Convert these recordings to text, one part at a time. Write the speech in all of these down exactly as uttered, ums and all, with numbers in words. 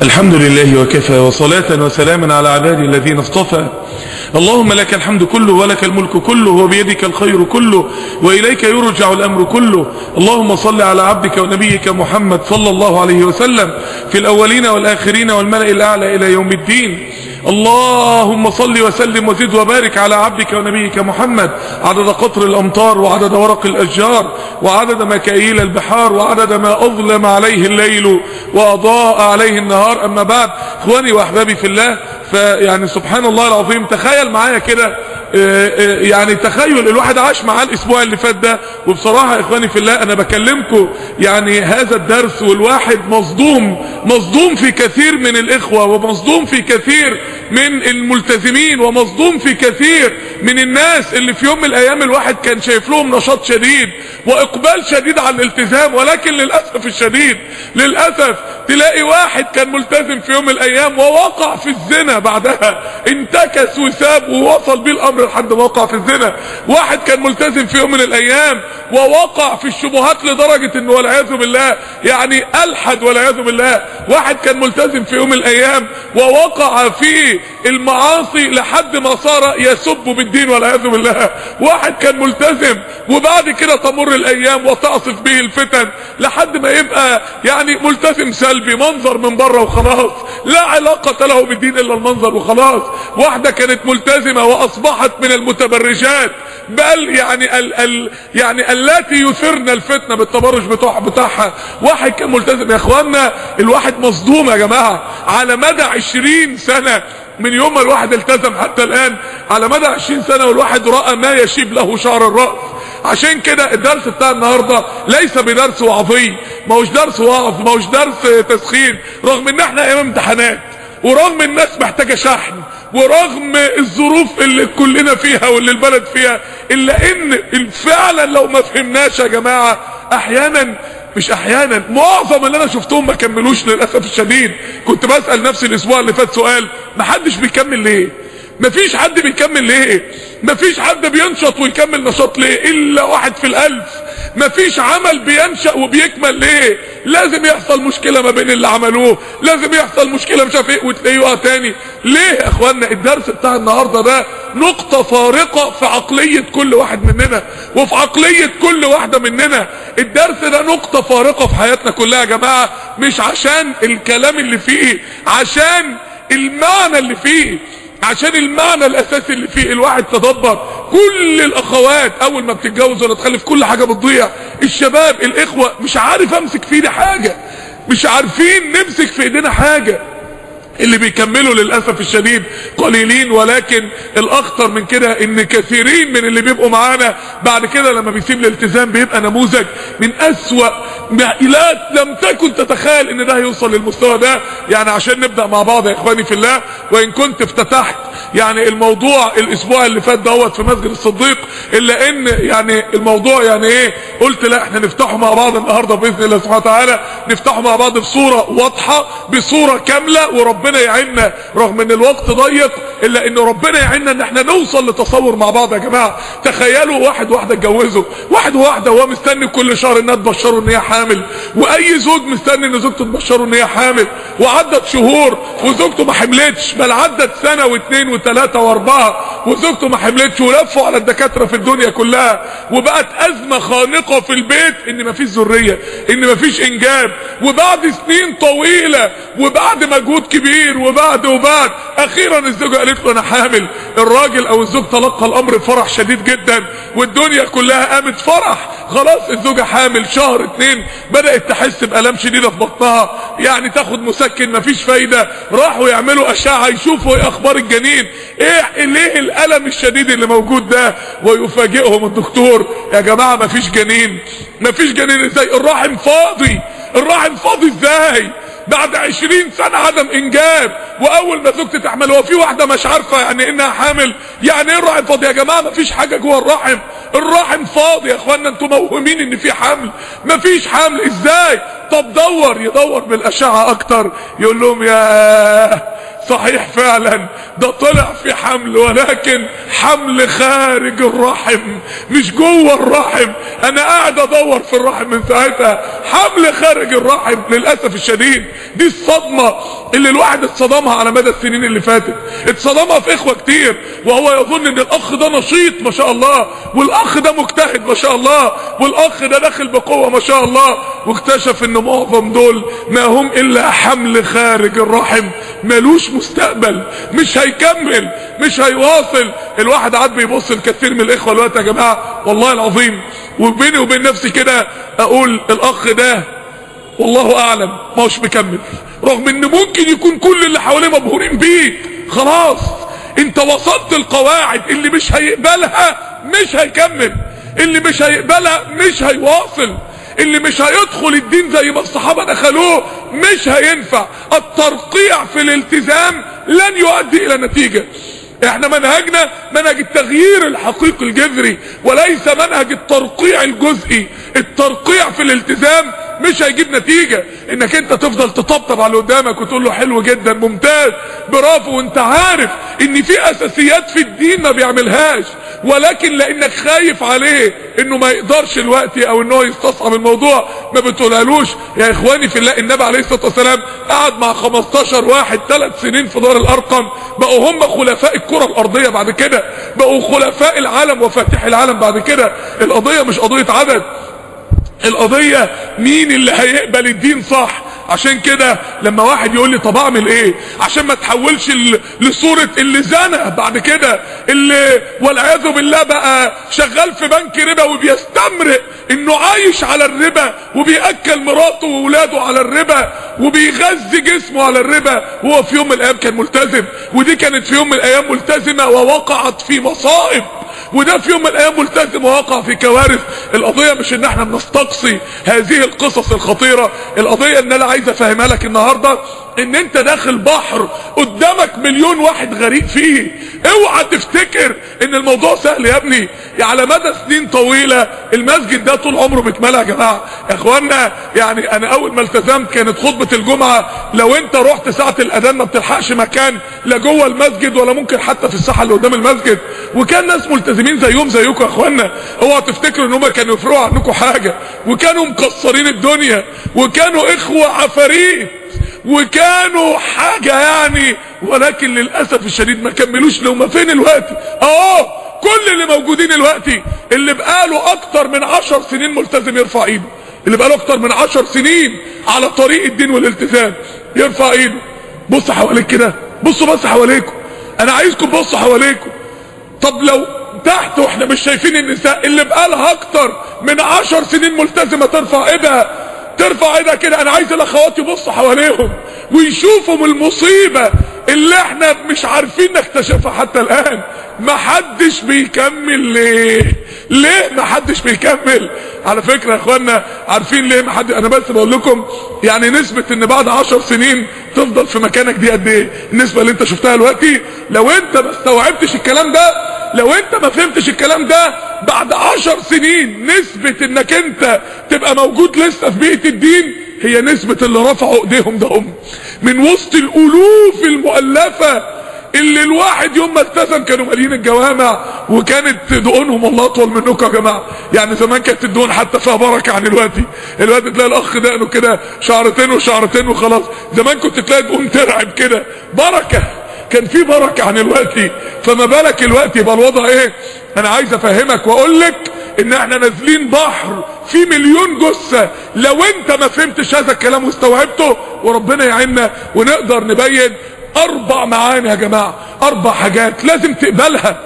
الحمد لله وكفى، وصلاة وسلاما على عباده الذين اصطفى. اللهم لك الحمد كله ولك الملك كله وبيدك الخير كله وإليك يرجع الأمر كله. اللهم صل على عبدك ونبيك محمد صلى الله عليه وسلم في الأولين والآخرين والملأ الأعلى إلى يوم الدين. اللهم صل وسلم وزد وبارك على عبدك ونبيك محمد عدد قطر الأمطار وعدد ورق الأشجار وعدد مكاييل البحار وعدد ما أظلم عليه الليل وأضاء عليه النهار. أما بعد، إخواني وأحبابي في الله، فيعني سبحان الله العظيم، تخيل معايا كده، يعني تخيل الواحد عاش معاه الاسبوع اللي فات ده، وبصراحة اخواني في الله انا بكلمكم يعني هذا الدرس والواحد مصدوم مصدوم في كثير من الاخوة، ومصدوم في كثير من الملتزمين، ومصدوم في كثير من الناس اللي في يوم من الايام الواحد كان شايف لهم نشاط شديد واقبال شديد على الالتزام، ولكن للاسف الشديد للاسف تلاقي واحد كان ملتزم في يوم من الايام ووقع في الزنا، بعدها انتكس وساب ووصل بيه الامر لحد ما وقع في الزنا. واحد كان ملتزم في يوم من الايام ووقع في الشبهات لدرجة انه والعياذ بالله يعني الحد والعياذ بالله. واحد كان ملتزم في يوم من الايام ووقع في المعاصي لحد ما صار يسب بالدين والعياذ بالله. واحد كان ملتزم وبعد كده تمر الايام وتعصف به الفتن لحد ما يبقى يعني ملتزم سلبي، منظر من بره وخلاص، لا علاقة له بالدين الا المنظر وخلاص. واحدة كانت ملتزمة واصبحت من المتبرجات، بل يعني ال ال يعني التي يثرن الفتنة بالتبرج بتاع بتاعها. واحد كان ملتزم. يا اخوانا الواحد مصدوم يا جماعة، على مدى عشرين سنة من يوم ما الواحد التزم حتى الان، على مدى عشرين سنة والواحد رأى ما يشيب له شعر الرأس. عشان كده الدرس بتاع النهاردة ليس بدرس وعظي، ما هوش درس وعظ، ما هوش درس تسخين، رغم ان احنا ايام امتحانات، ورغم الناس محتاجة شحن، ورغم الظروف اللي كلنا فيها واللي البلد فيها، الا ان فعلا لو ما فهمناش يا جماعة احيانا مش احيانا معظم اللي انا شفتهم ما كملوش للاسف الشديد. كنت بسأل نفسي الاسبوع اللي فات سؤال: محدش بيكمل ليه؟ مفيش حد بيكمل ليه؟ مفيش حد بينشط ويكمل نشاط ليه الا واحد في الالف؟ مفيش عمل بينشأ وبيكمل ليه؟ لازم يحصل مشكلة ما بين اللي عملوه، لازم يحصل مشكلة مش عارف ايه وتلاقيه يقع تاني. ليه يا اخوانا؟ الدرس بتاع النهاردة ده نقطة فارقة في عقلية كل واحد مننا وفي عقلية كل واحدة مننا. الدرس ده نقطة فارقة في حياتنا كلها يا جماعة، مش عشان الكلام اللي فيه، عشان المعنى اللي فيه، عشان المعنى الاساسي اللي فيه. الواحد تدبر، كل الاخوات اول ما بتتجوز ولا تخلف كل حاجة بتضيع. الشباب الاخوة مش عارف امسك في ايدي حاجة، مش عارفين نمسك في ايدينا حاجة. اللي بيكملوا للأسف الشديد قليلين، ولكن الاخطر من كده ان كثيرين من اللي بيبقوا معانا بعد كده لما بيسيب الالتزام بيبقى نموذج من اسوأ مائلات لم تكن تتخيل ان ده هيوصل للمستوى ده. يعني عشان نبدأ مع بعض يا اخواني في الله، وان كنت افتتحت يعني الموضوع الاسبوع اللي فات دوت في مسجد الصديق، الا ان يعني الموضوع يعني ايه، قلت لا احنا نفتحه مع بعض النهارده باذن الله سبحانه وتعالى، نفتحه مع بعض بصورة واضحة بصورة كاملة، وربنا ربنا يعيننا رغم ان الوقت ضيق، الا ان ربنا يعيننا ان احنا نوصل لتصور مع بعض يا جماعة. تخيلوا واحد واحدة اتجوزوا، واحد واحدة وهو مستني كل شهر انها تبشره ان هي حامل، واي زوج مستني ان زوجته تبشره ان هي حامل، وعدت شهور وزوجته ما حملتش، بل عدت سنة واثنين وثلاثة واربعة وزوجته ما حملتش، ولفوا على الدكاترة في الدنيا كلها، وبقت ازمة خانقة في البيت ان مفيش ذرية، ان مفيش انجاب. وبعد سنين طويلة وبعد مجهود كبير وبعد وبعد اخيرا الزوجة قالت له انا حامل. الراجل او الزوج تلقى الامر بفرح شديد جدا، والدنيا كلها قامت فرح، خلاص الزوجة حامل. شهر اتنين بدأت تحس بألم شديدة في بطنها، يعني تاخد مسكن مفيش فايدة، راحوا يعملوا اشعة يشوفوا ايه اخبار الجنين، ايه ليه الالم الشديد اللي موجود ده، ويفاجئهم الدكتور يا جماعة مفيش جنين. مفيش جنين ازاي؟ الرحم فاضي. الرحم فاضي ازاي بعد عشرين سنة عدم انجاب؟ واول ما زوجتي تحمل، هو في واحدة مش عارفة يعني انها حامل؟ يعني ايه الرحم فاضي يا جماعة؟ مفيش حاجة جوه الرحم، الرحم فاضي يا اخوانا. انتوا موهمين ان في حمل، مفيش حمل ازاي؟ طب دور، يدور بالاشعة اكتر، يقول لهم يا صحيح فعلا ده طلع في حمل، ولكن حمل خارج الرحم مش جوه الرحم. انا قاعد ادور في الرحم من ساعتها، حمل خارج الرحم. للاسف الشديد دي الصدمة اللي الواحد اتصدمها على مدى السنين اللي فاتت، اتصدمها في اخوة كتير وهو يظن ان الاخ ده نشيط ما شاء الله، والاخ ده مجتهد ما شاء الله، والاخ ده داخل بقوة ما شاء الله، واكتشف ان معظم دول ما هم الا حمل خارج الرحم، ملوش مستقبل، مش هيكمل، مش هيواصل. الواحد عاد بيبص لكثير من الاخوة الوقت يا جماعة والله العظيم، وبيني وبين نفسي كده اقول الاخ ده والله اعلم ما هوش مكمل، رغم ان ممكن يكون كل اللي حواليه مبهورين بيه. خلاص انت وصلت القواعد، اللي مش هيقبلها مش هيكمل، اللي مش هيقبلها مش هيواصل، اللي مش هيدخل الدين زي ما الصحابة دخلوه مش هينفع. الترقيع في الالتزام لن يؤدي الى نتيجة. احنا منهجنا منهج التغيير الحقيقي الجذري، وليس منهج الترقيع الجزئي. الترقيع في الالتزام مش هيجيب نتيجة. انك انت تفضل تطبطب على اللي قدامك وتقول له حلو جدا ممتاز برافو، وانت عارف ان في اساسيات في الدين ما بيعملهاش، ولكن لانك خايف عليه انه ما يقدرش الوقت او انه يستصعب الموضوع ما بتقولهالوش. يا اخواني في الله، النبي عليه الصلاة والسلام قعد مع خمستاشر واحد ثلاث سنين في دار الارقم، بقوا هم خلفاء الكرة الارضية بعد كده، بقوا خلفاء العالم وفاتح العالم بعد كده. القضية مش قضية عدد، القضية مين اللي هيقبل الدين صح. عشان كده لما واحد يقول لي طب اعمل ايه عشان ما تحولش لصورة اللي زنى بعد كده، اللي والعياذ بالله بقى شغال في بنك ربا وبيستمرئ انه عايش على الربا، وبيأكل مراته وولاده على الربا، وبيغذي جسمه على الربا، وهو في يوم من الايام كان ملتزم، ودي كانت في يوم من الايام ملتزمة ووقعت في مصائب، وده في يوم من الايام ملتزم ووقع في كوارث. القضية مش ان احنا بنستقصي هذه القصص الخطيرة، القضية ان انا عايز افهمها لك النهاردة ان انت داخل بحر قدامك مليون واحد غريق فيه. اوعى تفتكر ان الموضوع سهل يا ابني. على مدى سنين طويلة المسجد ده طول عمره متملى يا جماعة. يا اخوانا يعني انا اول ما التزمت كانت خطبة الجمعة لو انت رحت ساعة الاذان ما بتلحقش مكان لا جوه المسجد ولا ممكن حتى في الساحة اللي قدام المسجد، وكان ناس ملتزمين زيهم زيكم يا اخوانا. اوعى تفتكروا ان هم كانوا يفرقوا عنكم حاجة، وكانوا مكسرين الدنيا، وكانوا اخوة عفاريت، وكانوا حاجة يعني، ولكن للأسف الشديد ما كملوش. لو ما فين الوقت اهو كل اللي موجودين الوقت اللي بقاله اكتر من عشر سنين ملتزم يرفع ايده، اللي بقاله اكتر من عشر سنين على طريق الدين والالتزام يرفع ايده. بص حواليك كده، بصوا بس حواليكم، انا عايزكم بصوا حواليكم. طب لو تحت واحنا مش شايفين النساء اللي بقالها اكتر من عشر سنين ملتزمة ترفع ايدها، ترفع ايدها كده. انا عايز الاخوات يبصوا حواليهم ويشوفوا المصيبة اللي احنا مش عارفين نكتشفها حتى الان. محدش بيكمل ليه؟ ليه محدش بيكمل؟ على فكرة يا اخوانا عارفين ليه محد؟ انا بس بقول لكم يعني نسبة ان بعد عشر سنين تفضل في مكانك دي قد ايه؟ النسبة اللي انت شفتها دلوقتي لو انت ما استوعبتش الكلام ده، لو انت ما فهمتش الكلام ده، بعد عشر سنين نسبة انك انت تبقى موجود لسه في بيئة الدين هي نسبة اللي رفعوا ايديهم ده هم من وسط الالوف المؤلفة اللي الواحد يوم ما التزم كانوا مالين الجوامع، وكانت دقونهم والله اطول منكم يا جماعه. يعني زمان كانت الدقون حتى فيها بركه عن الوقتي. الوقت تلاقي الاخ دقنه كده شعرتين وشعرتين وخلاص. زمان كنت تلاقي دقون ترعب كده، بركه، كان في بركه عن الوقت. فما بالك الوقت يبقى الوضع ايه؟ انا عايز افهمك واقول لك ان احنا نازلين بحر في مليون جثة. لو انت ما فهمتش هذا الكلام واستوعبته، وربنا يعيننا ونقدر نبين اربع معاني يا جماعة، اربع حاجات لازم تقبلها،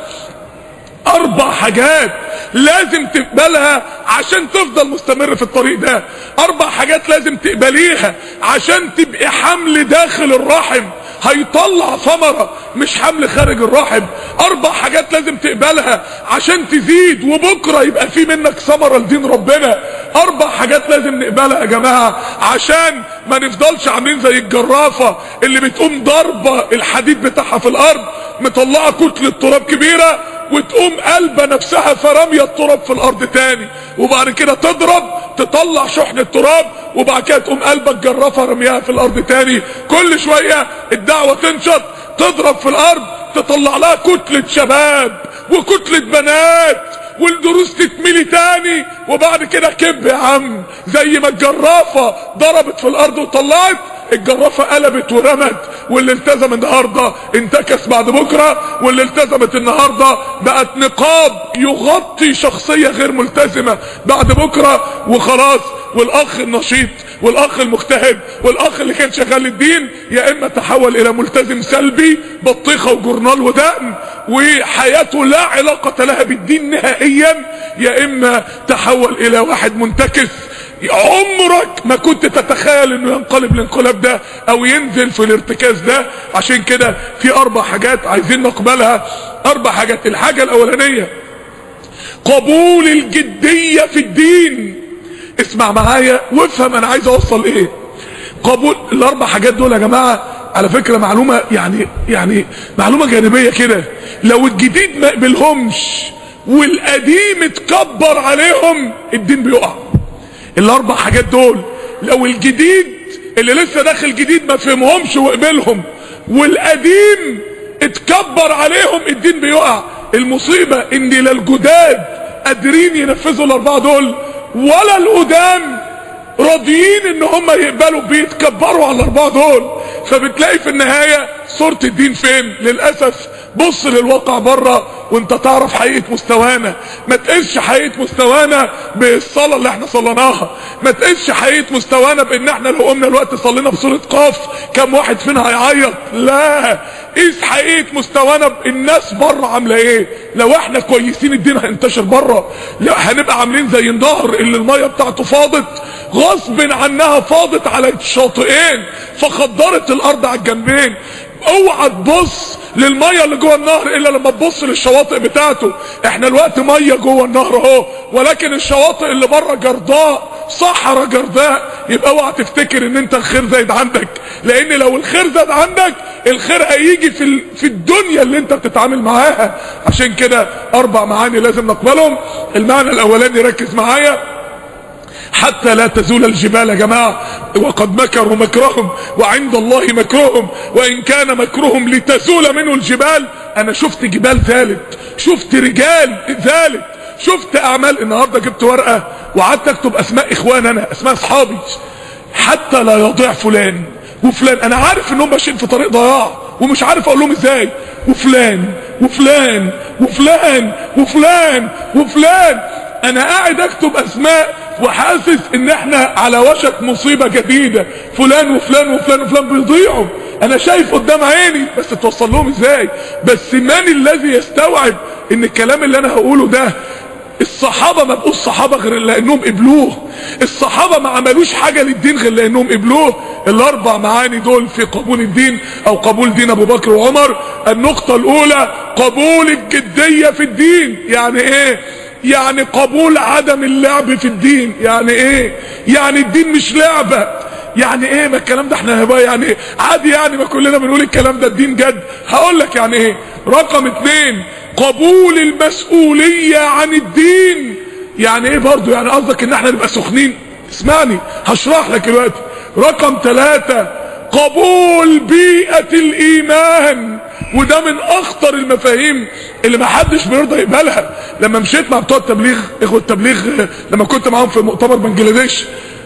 اربع حاجات لازم تقبلها عشان تفضل مستمر في الطريق ده، اربع حاجات لازم تقبليها عشان تبقي حمل داخل الرحم هيطلع ثمرة مش حمل خارج الرحم. اربع حاجات لازم تقبلها عشان تزيد وبكرة يبقى في منك ثمرة لدين ربنا. اربع حاجات لازم نقبلها يا جماعة عشان ما نفضلش عاملين زي الجرافة اللي بتقوم ضربة الحديد بتاعها في الارض مطلعة كتلة تراب كبيرة، وتقوم قلبة نفسها فرمية التراب في الارض تاني، وبعد كده تضرب تطلع شحن التراب، وبعد كده تقوم قلبك جرافه رميها في الارض تاني. كل شويه الدعوه تنشط، تضرب في الارض، تطلع لها كتله شباب وكتله بنات، والدروس تتملي تاني. وبعد كده كب يا عم، زي ما الجرافه ضربت في الارض وطلعت، الجرافه قلبت ورمت. واللي التزم النهارده انتكس بعد بكره، واللي التزمت النهارده بقت نقاب يغطي شخصيه غير ملتزمه بعد بكره وخلاص. والاخ النشيط والاخ المجتهد والاخ اللي كان شغال الدين يا اما تحول الى ملتزم سلبي بطيخه وجورنال ودقن وحياته لا علاقه لها بالدين نهائيا، يا اما تحول الى واحد منتكس عمرك ما كنت تتخيل انه ينقلب الانقلاب ده او ينزل في الارتكاز ده. عشان كده في اربع حاجات عايزين نقبلها. اربع حاجات. الحاجة الاولانية قبول الجدية في الدين. اسمع معايا وافهم انا عايز اوصل ايه. قبول الاربع حاجات دول يا جماعة على فكرة معلومة يعني يعني معلومة جانبية كده، لو الجديد ما قبلهمش والقديم اتكبر عليهم الدين بيقع. الاربع حاجات دول لو الجديد اللي لسه داخل جديد ما فهمهمش وقبلهم والقديم اتكبر عليهم الدين بيقع. المصيبة ان لا الجداد قادرين ينفذوا الاربعة دول ولا القدام راضيين ان هم يقبلوا بيتكبروا على الاربعة دول. فبتلاقي في النهاية صورة الدين فين؟ للأسف بص للواقع بره وانت تعرف حقيقة مستوانا. ما تقيسش حقيقة مستوانا بالصلاة اللي احنا صليناها، ما تقيسش حقيقة مستوانا بان احنا لو قمنا الوقت صلينا بصورة قاف كم واحد فينا هيعيط. لا، قيس حقيقة مستوانا بالناس بره عاملة ايه. لو احنا كويسين الدين هينتشر بره، لو هنبقى عاملين زي النهر اللي المية بتاعته فاضت غصب عنها، فاضت على الشاطئين فخدرت الارض على الجنبين. اوعى تبص للميه اللي جوه النهر الا لما تبص للشواطئ بتاعته. احنا الوقت ميه جوه النهر اهو، ولكن الشواطئ اللي بره جرداء، صحراء جرداء. يبقى اوعى تفتكر ان انت الخير زايد عندك، لان لو الخير زاد عندك الخير هيجي في في الدنيا اللي انت بتتعامل معاها. عشان كده اربع معاني لازم نقبلهم. المعنى الاولاني ركز معايا، حتى لا تزول الجبال يا جماعة، وقد مكروا مكرهم وعند الله مكرهم وإن كان مكرهم لتزول منه الجبال. أنا شفت جبال ثالث، شفت رجال ثالث، شفت أعمال. النهاردة جبت ورقة وقعدت أكتب أسماء إخوان أنا، أسماء أصحابي، حتى لا يضيع فلان وفلان. أنا عارف إنهم ماشيين في طريق ضياع ومش عارف أقول لهم إزاي. وفلان وفلان وفلان وفلان وفلان. أنا قاعد أكتب أسماء وحاسس ان احنا على وشك مصيبة جديدة. فلان وفلان وفلان وفلان بيضيعوا، انا شايف قدام عيني، بس توصل لهم ازاي؟ بس من الذي يستوعب ان الكلام اللي انا هقوله ده الصحابة ما بقوش صحابة غير لانهم قبلوه. الصحابة ما عملوش حاجة للدين غير لانهم قبلوه. الاربع معاني دول في قبول الدين او قبول دين ابو بكر وعمر. النقطة الاولى قبول الجدية في الدين. يعني ايه؟ يعني قبول عدم اللعب في الدين. يعني ايه؟ يعني الدين مش لعبة. يعني ايه؟ ما الكلام ده احنا هبقى يعني ايه عادي، يعني ما كلنا بنقول الكلام ده الدين جد. هقول لك يعني ايه. رقم اتنين قبول المسؤولية عن الدين. يعني ايه برضو؟ يعني قصدك ان احنا نبقى سخنين؟ اسمعني هشرح لك دلوقتي. رقم ثلاثة قبول بيئة الايمان، وده من اخطر المفاهيم اللي ما حدش بيرضى يقبلها. لما مشيت مع بتوع التبليغ، اخوة التبليغ، لما كنت معاهم في مؤتمر بنجلاديش،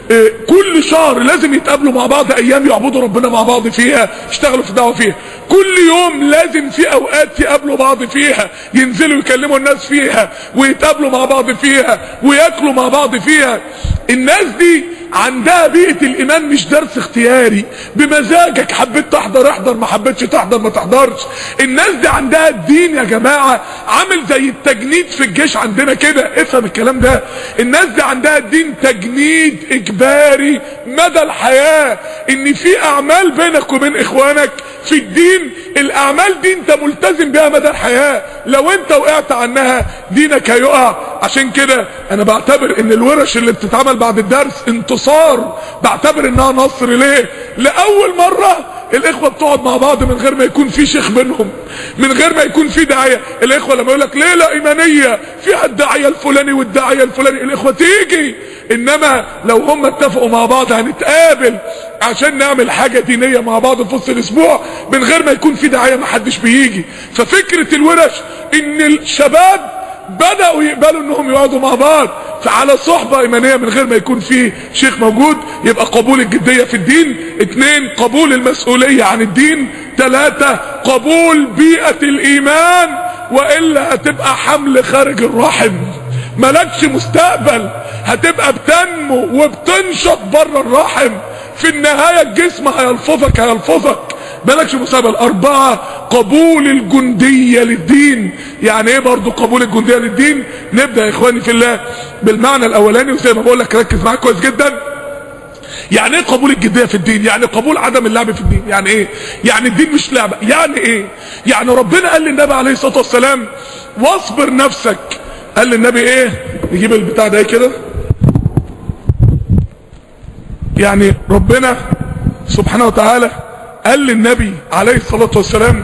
كل شهر لازم يتقابلوا مع بعض ايام يعبدوا ربنا مع بعض فيها، يشتغلوا في الدعوه فيها. كل يوم لازم في اوقات يقابلوا بعض فيها، ينزلوا يكلموا الناس فيها ويتقابلوا مع بعض فيها وياكلوا مع بعض فيها. الناس دي عندها بيئة الايمان، مش درس اختياري بمزاجك، حبيت تحضر احضر، ما حبيتش تحضر ما تحضرش. الناس دي عندها الدين يا جماعة عامل زي التجنيد في الجيش عندنا كده. افهم الكلام ده. الناس دي عندها الدين تجنيد اجباري مدى الحياة، ان في اعمال بينك وبين اخوانك في الدين، الاعمال دي انت ملتزم بها مدى الحياة. لو انت وقعت عنها دينك هيقع. عشان كده انا بعتبر ان الورش اللي بتتعمل بعد الدرس انتصار، بعتبر انها نصر. ليه؟ لاول مرة الاخوة بتقعد مع بعض من غير ما يكون في شيخ بينهم، من غير ما يكون في داعية. الاخوة لما يقول لك ليلة ايمانية فيها الداعية الفلاني والداعية الفلاني، الاخوة تيجي. انما لو هم اتفقوا مع بعض هنتقابل عشان نعمل حاجة دينية مع بعض في وسط الاسبوع من غير ما يكون في داعية محدش بيجي. ففكرة الورش ان الشباب بدأوا يقبلوا انهم يقعدوا مع بعض على صحبة ايمانية من غير ما يكون فيه شيخ موجود. يبقى قبول الجدية في الدين. اتنين، قبول المسؤولية عن الدين. تلاتة، قبول بيئة الايمان، وإلا هتبقى حمل خارج الرحم، ملكش مستقبل، هتبقى بتنمو وبتنشط بره الرحم، في النهاية الجسم هيلفظك هيلفظك مالكش مستقبل. اربعة، قبول الجندية للدين. يعني ايه برضو قبول الجندية للدين؟ نبدأ يا اخواني في الله بالمعنى الاولاني، وزي ما بقول لك ركز معاك كويس جدا. يعني ايه قبول الجدية في الدين؟ يعني قبول عدم اللعب في الدين. يعني ايه؟ يعني الدين مش لعبة. يعني ايه؟ يعني ربنا قال للنبي عليه الصلاة والسلام واصبر نفسك. قال للنبي ايه؟ نجيب البتاع ده كده. يعني ربنا سبحانه وتعالى قال للنبي عليه الصلاة والسلام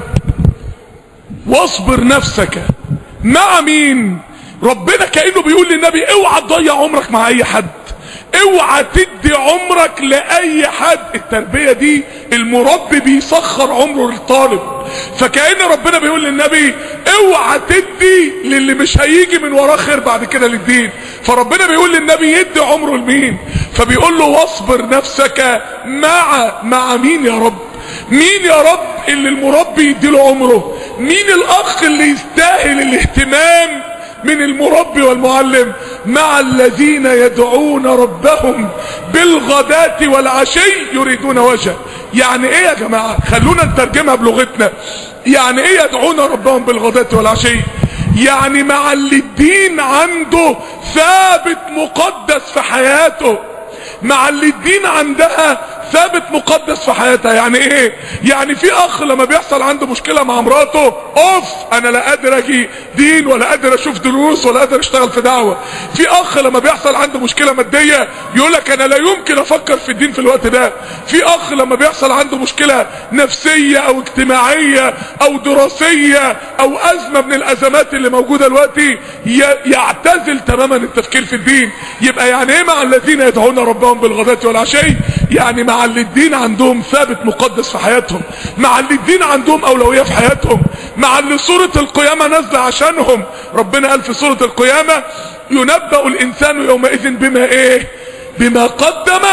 واصبر نفسك مع مين؟ ربنا كأنه بيقول للنبي اوعى تضيع عمرك مع اي حد، اوعى تدي عمرك لاي حد. التربية دي المربي بيسخر عمره للطالب، فكأن ربنا بيقول للنبي اوعى تدي للي مش هيجي من وراه خير بعد كده للدين. فربنا بيقول للنبي يدي عمره لمين؟ فبيقول له واصبر نفسك مع مع مين يا رب؟ مين يا رب اللي المربي يديله عمره؟ مين الاخ اللي يستاهل الاهتمام من المربي والمعلم؟ مع الذين يدعون ربهم بالغداة والعشي يريدون وجهه. يعني ايه يا جماعة؟ خلونا نترجمها بلغتنا. يعني ايه يدعون ربهم بالغداة والعشي؟ يعني مع اللي الدين عنده ثابت مقدس في حياته، مع اللي الدين عندها ثابت مقدس في حياتها. يعني ايه؟ يعني في اخ لما بيحصل عنده مشكلة مع مراته اوف انا لا قادر اجي دين ولا قادر اشوف دروس ولا قادر اشتغل في دعوة. في اخ لما بيحصل عنده مشكلة مادية يقولك انا لا يمكن افكر في الدين في الوقت ده. في اخ لما بيحصل عنده مشكلة نفسية او اجتماعية او دراسية او ازمة من الازمات اللي موجودة دلوقتي يعتزل تماما التفكير في الدين. يبقى يعني ايه مع الذين يدعون ربهم بالغداة والعشي؟ يعني مع اللي الدين عندهم ثابت مقدس في حياتهم، مع اللي الدين عندهم اولوية في حياتهم، مع اللي سورة القيامة نازلة عشانهم. ربنا قال في سورة القيامة ينبأ الانسان يومئذ بما ايه؟ بما قدم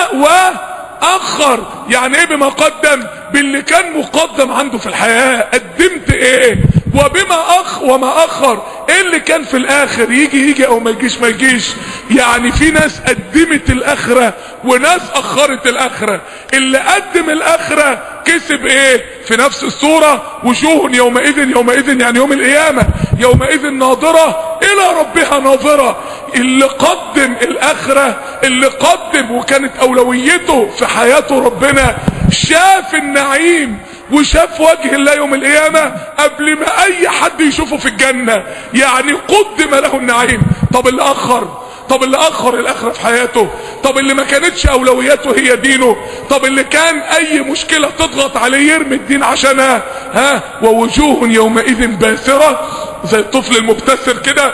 واخر. يعني ايه بما قدم؟ باللي كان مقدم عنده في الحياة قدمت ايه، وبما اخ وما اخر ايه اللي كان في الاخر يجي يجي او ما يجيش ما يجيش. يعني في ناس قدمت الاخرة وناس اخرت الاخرة. اللي قدم الاخرة كسب ايه؟ في نفس الصورة وجوه يومئذ يومئذ يعني يوم القيامة يومئذ ناظرة الى ربها ناظرة. اللي قدم الاخرة اللي قدم وكانت اولويته في حياته ربنا شاف النعيم وشاف وجه الله يوم القيامة قبل ما اي حد يشوفه في الجنة. يعني قدم له النعيم. طب اللي اخر طب اللي اخر الاخرة في حياته، طب اللي ما كانتش اولوياته هي دينه، طب اللي كان اي مشكلة تضغط عليه يرمي الدين عشانها، ها ووجوه يومئذ باسرة زي الطفل المبتسر كده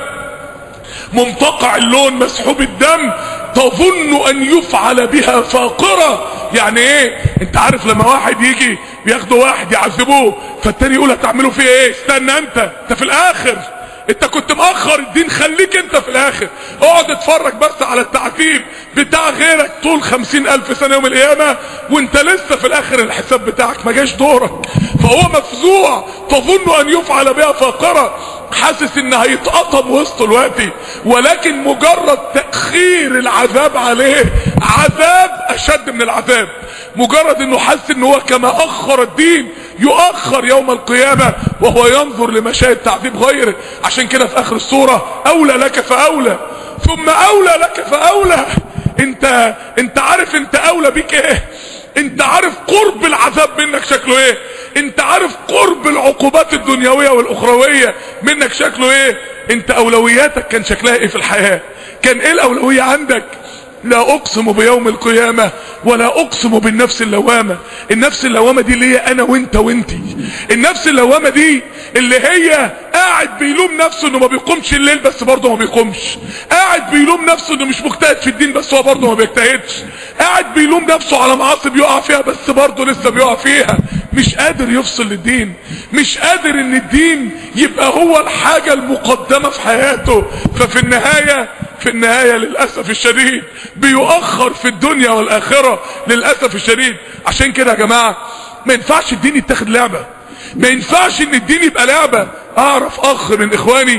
ممتقع اللون مسحوب الدم تظن ان يفعل بها فاقرة. يعني ايه؟ انت عارف لما واحد يجي بياخدوا واحد يعذبوه فالتاني يقول هتعملوا فيه ايه؟ استنى انت انت في الاخر انت كنت مأخر الدين، خليك انت في الاخر اقعد اتفرج بس على التعذيب بتاع غيرك طول خمسين الف سنة يوم القيامة وانت لسه في الاخر الحساب بتاعك ما جاش دورك. فهو مفزوع تظن ان يفعل بها فاقرة، حاسس ان هيتقطم وسطه دلوقتي، ولكن مجرد تأخير العذاب عليه عذاب اشد من العذاب. مجرد انه حاسس ان هو كما اخر الدين يؤخر يوم القيامة وهو ينظر لمشاهد تعذيب غيره. عشان كده في اخر السورة اولى لك فاولى ثم اولى لك فاولى. انت انت عارف انت اولى بيك ايه؟ انت عارف قرب العذاب منك شكله ايه؟ انت عارف قرب العقوبات الدنيوية والاخروية منك شكله ايه؟ انت اولوياتك كان شكلها ايه في الحياة؟ كان ايه الاولوية عندك؟ لا اقسم بيوم القيامة ولا اقسم بالنفس اللوامة. النفس اللوامة دي اللي هي انا وانت وانتي. النفس اللوامة دي اللي هي قاعد بيلوم نفسه انه ما بيقومش الليل بس برضه ما بيقومش، قاعد بيلوم نفسه انه مش مجتهد في الدين بس هو برضه ما بيجتهدش، قاعد بيلوم نفسه على معاصي بيقع فيها بس برضه لسه بيقع فيها، مش قادر يفصل للدين، مش قادر ان الدين يبقى هو الحاجة المقدمة في حياته. ففي النهاية في النهاية للأسف الشديد بيؤخر في الدنيا والآخرة للأسف الشديد. عشان كده يا جماعة ما ينفعش الدين يتاخد لعبة، ما ينفعش ان الدين يبقى لعبة. اعرف اخ من اخواني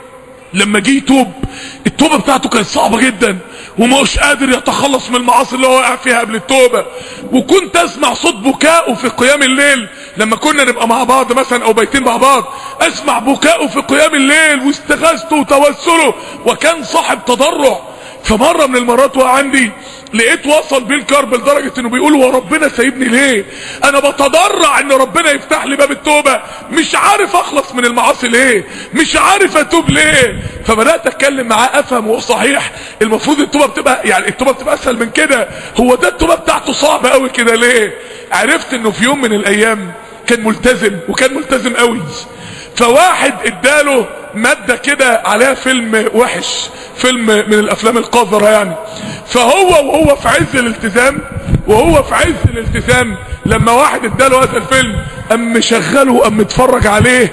لما جه يتوب التوبة بتاعته كانت صعبة جدا ومش قادر يتخلص من المعاصي اللي هو وقع فيها قبل التوبة، وكنت اسمع صوت بكائه في قيام الليل لما كنا نبقى مع بعض مثلا او بيتين مع بعض، اسمع بكائه في قيام الليل واستغاثته وتوسله، وكان صاحب تضرع. فمرة من المرات وقع عندي لقيت وصل بيه الكرب لدرجة انه بيقول هو ربنا سايبني ليه؟ انا بتضرع ان ربنا يفتح لي باب التوبة، مش عارف اخلص من المعاصي ليه؟ مش عارف اتوب ليه؟ فبدأت اتكلم معاه افهم وصحيح المفروض التوبة بتبقى يعني التوبة بتبقى اسهل من كده، هو ده التوبة بتاعته صعبة قوي كده ليه؟ عرفت انه في يوم من الايام كان ملتزم وكان ملتزم قوي، فواحد اداله مادة كده عليها فيلم وحش، فيلم من الافلام القذرة يعني، فهو وهو في عز الالتزام وهو في عز الالتزام لما واحد اداله هذا الفيلم ام مشغله ام متفرج عليه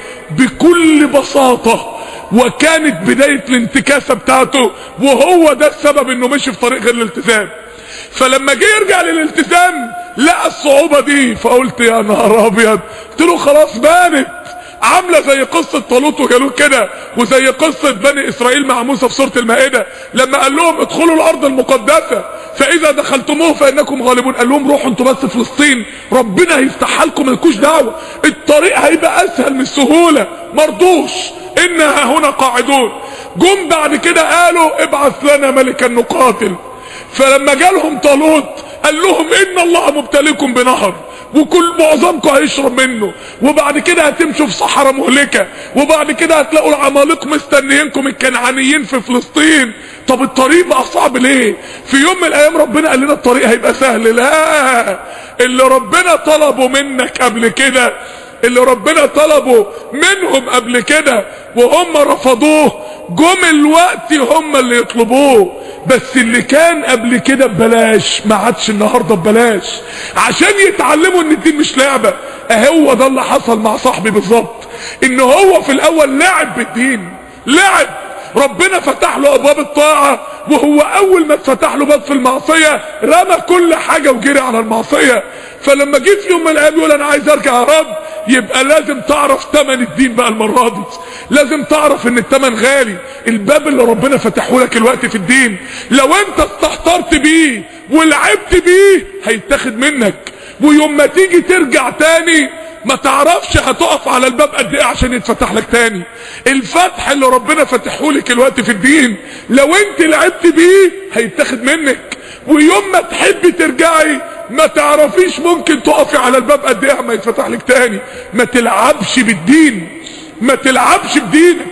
بكل بساطة، وكانت بداية الانتكاسة بتاعته وهو ده السبب انه مشي في طريق غير الالتزام. فلما جه يرجع للالتزام لقى الصعوبة دي، فقلت يا نهار ابيض، قلت له خلاص بانت، عاملة زي قصة طالوت وجالوت كده، وزي قصة بني اسرائيل مع موسى في سورة المائدة لما قال لهم ادخلوا الارض المقدسة فاذا دخلتموه فانكم غالبون، قال لهم روحوا انتوا بس فلسطين ربنا هيفتحها لكم مالكوش دعوة، الطريق هيبقى اسهل من السهولة، مرضوش انها هنا قاعدون. جم بعد كده قالوا ابعث لنا ملكا نقاتل، فلما جالهم طالوت قال لهم ان الله مبتليكم بنهر وكل معظمكم هيشرب منه، وبعد كده هتمشوا في صحراء مهلكة، وبعد كده هتلاقوا العمالقة مستنيينكم الكنعانيين في فلسطين. طب الطريق بقى صعب ليه؟ في يوم من الايام ربنا قال لنا الطريق هيبقى سهل؟ لا، اللي ربنا طلبه منك قبل كده، اللي ربنا طلبه منهم قبل كده وهم رفضوه، جم الوقت هم اللي يطلبوه، بس اللي كان قبل كده ببلاش ما عادش النهارده ببلاش، عشان يتعلموا ان الدين مش لعبه. اهو ده اللي حصل مع صاحبي بالظبط، ان هو في الاول لعب بالدين، لعب، ربنا فتح له ابواب الطاعه، وهو اول ما اتفتح له باب في المعصيه رمى كل حاجه وجري على المعصيه. فلما جه في يوم من الايام يقول انا عايز ارجع يا رب، يبقى لازم تعرف ثمن الدين بقى المره دي، لازم تعرف ان الثمن غالي. الباب اللي ربنا فتحه لك الوقت في الدين لو انت استهترت بيه ولعبت بيه هيتاخد منك، ويوم ما تيجي ترجع تاني ما تعرفش هتقف على الباب قد ايه عشان يتفتح لك تاني. الفتح اللي ربنا فتحه لك الوقت في الدين لو انت لعبت بيه هيتاخد منك، ويوم ما تحبي ترجعي ما تعرفيش ممكن تقفي على الباب قد ايه ما يتفتح لك تاني. ما تلعبش بالدين، ما تلعبش بدينك،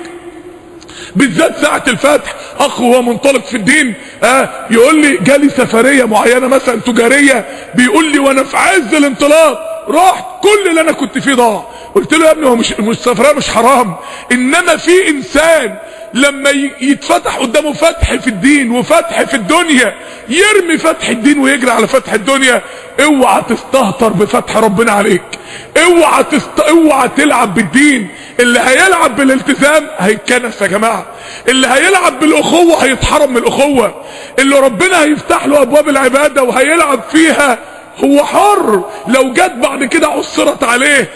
بالذات ساعة الفتح. اخ هو منطلق في الدين اه يقول لي جالي سفرية معينة مثلا تجارية، بيقول لي وانا في عز الانطلاق رحت كل اللي انا كنت فيه ضاع. قلت له يا ابني هو مش السفرية مش حرام، انما في انسان لما يتفتح قدامه فتح في الدين وفتح في الدنيا يرمي فتح الدين ويجري على فتح الدنيا. اوعى تستهتر بفتح ربنا عليك، اوعى تست... اوعى تلعب بالدين. اللي هيلعب بالالتزام هيتكنس يا جماعه، اللي هيلعب بالاخوه هيتحرم من الاخوه، اللي ربنا هيفتح له ابواب العباده وهيلعب فيها هو حر. لو جت بعد كده عصرت عليه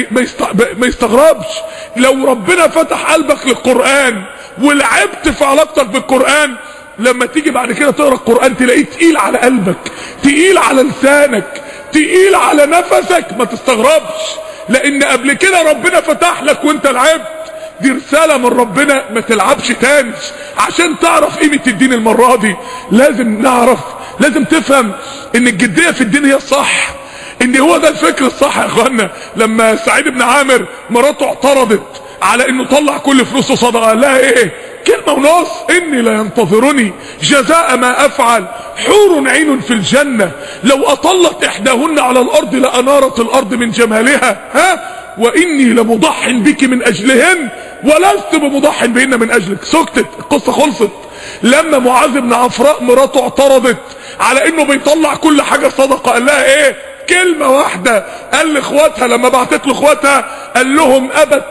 ما يستغربش. لو ربنا فتح قلبك للقرآن ولعبت في علاقتك بالقرآن، لما تيجي بعد كده تقرأ القرآن تلاقيه تقيل على قلبك، تقيل على لسانك، تقيل على نفسك، ما تستغربش، لان قبل كده ربنا فتح لك وانت لعبت. دي رسالة من ربنا، ما تلعبش تاني. عشان تعرف قيمة الدين المرة دي لازم نعرف، لازم تفهم ان الجدية في الدين هي الصح، ان هو ده الفكر الصح يا اخوانا. لما سعيد بن عامر مراته اعترضت على انه طلع كل فلوسه صدقة، قال لها ايه؟ كلمة ونص. اني لا ينتظرني جزاء ما افعل حور عين في الجنة لو اطلت احداهن على الارض لانارت الارض من جمالها. ها واني لمضح بك من اجلهن ولست بمضح بهن من اجلك. سكتت، القصة خلصت. لما معاذ بن عفراء مراته اعترضت على انه بيطلع كل حاجة صدقة، قال لها ايه؟ كلمة واحدة. قال لاخواتها لما بعتت له اخواتها قال لهم ابت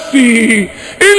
نفسي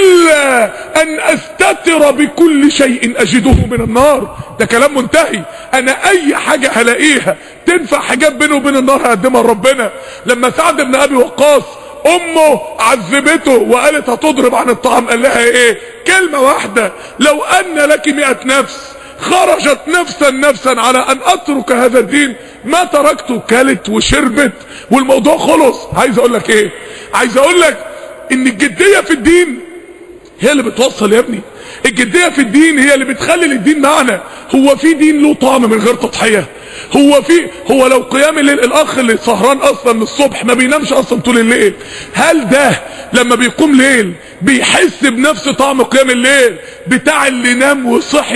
الا ان استتر بكل شيء اجده من النار. ده كلام منتهي. انا اي حاجة هلاقيها تنفع حجاب بينه وبين النار هقدمها لربنا. لما سعد بن ابي وقاص امه عذبته وقالت هتضرب عن الطعام، قال لها ايه؟ كلمة واحدة، لو ان لك مئة نفس خرجت نفسا نفسا على ان اترك هذا الدين ما تركته. كلت وشربت والموضوع خلص. عايز اقول لك ايه؟ عايز اقول لك ان الجدية في الدين هي اللي بتوصل يا ابني. الجدية في الدين هي اللي بتخلي للدين معنى. هو في دين له طعم من غير تضحية؟ هو في هو لو قيام الليل، الاخ اللي سهران اصلا للصبح ما بينامش اصلا طول الليل، هل ده لما بيقوم ليل بيحس بنفس طعم قيام الليل بتاع اللي نام وصحي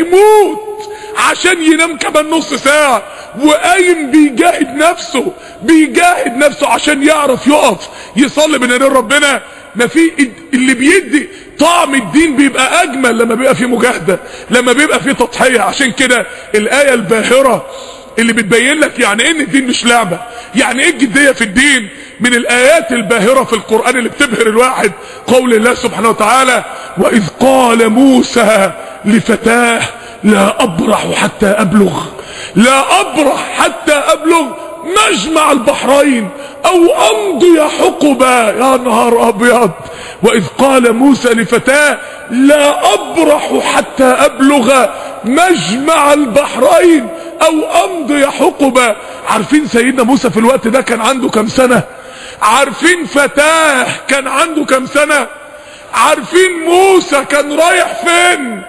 وهيموت عشان ينام كمان نص ساعة وقايم بيجاهد نفسه بيجاهد نفسه عشان يعرف يقف يصلي بين يدين ربنا؟ ما في اللي بيدي طعم الدين بيبقى اجمل لما بيبقى فيه مجاهدة، لما بيبقى فيه تضحية. عشان كده الآية الباهرة اللي بتبين لك يعني ايه ان الدين مش لعبة، يعني ايه الجدية في الدين، من الآيات الباهرة في القرآن اللي بتبهر الواحد قول الله سبحانه وتعالى: وإذ قال موسى لفتاه لا أبرح حتى أبلغ لا أبرح حتى أبلغ مجمع البحرين أو أمضي حقبا. يا نهار أبيض. وإذ قال موسى لفتاه لا أبرح حتى أبلغ مجمع البحرين أو أمضي حقبا. عارفين سيدنا موسى في الوقت ده كان عنده كم سنة؟ عارفين فتاه كان عنده كم سنة؟ عارفين موسى كان رايح فين؟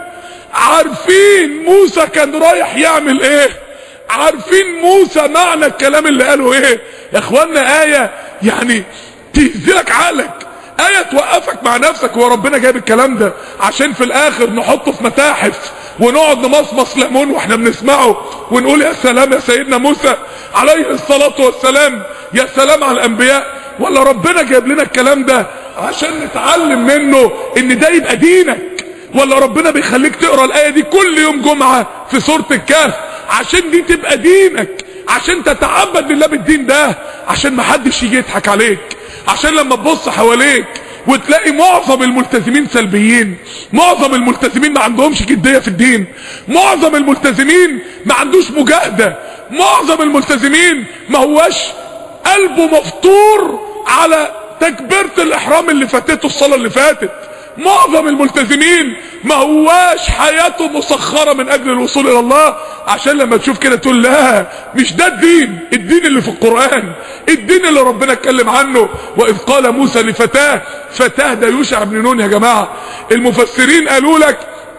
عارفين موسى كان رايح يعمل ايه؟ عارفين موسى معنى الكلام اللي قاله ايه؟ يا اخوانا آية يعني تهزلك عقلك، آية توقفك مع نفسك. هو ربنا جايب الكلام ده عشان في الاخر نحطه في متاحف ونقعد نمصمص ليمون واحنا بنسمعه ونقول يا سلام يا سيدنا موسى عليه الصلاة والسلام، يا سلام على الانبياء؟ ولا ربنا جايب لنا الكلام ده عشان نتعلم منه ان ده يبقى دينك؟ ولا ربنا بيخليك تقرأ الآية دي كل يوم جمعة في سورة الكهف عشان دي تبقى دينك، عشان تتعبد لله بالدين ده، عشان محدش يجي يضحك عليك، عشان لما تبص حواليك وتلاقي معظم الملتزمين سلبيين، معظم الملتزمين ما عندهمش جدية في الدين، معظم الملتزمين ما عندوش مجاهدة، معظم الملتزمين ما هواش قلبه مفطور على تكبيرة الإحرام اللي فاتته الصلاة اللي فاتت، معظم الملتزمين ما هواش حياته مسخرة من اجل الوصول الى الله. عشان لما تشوف كده تقول لا مش ده الدين، الدين اللي في القرآن، الدين اللي ربنا اتكلم عنه. واذ قال موسى لفتاه، فتاه ده يوشع بن نون. يا جماعة المفسرين قالوا لك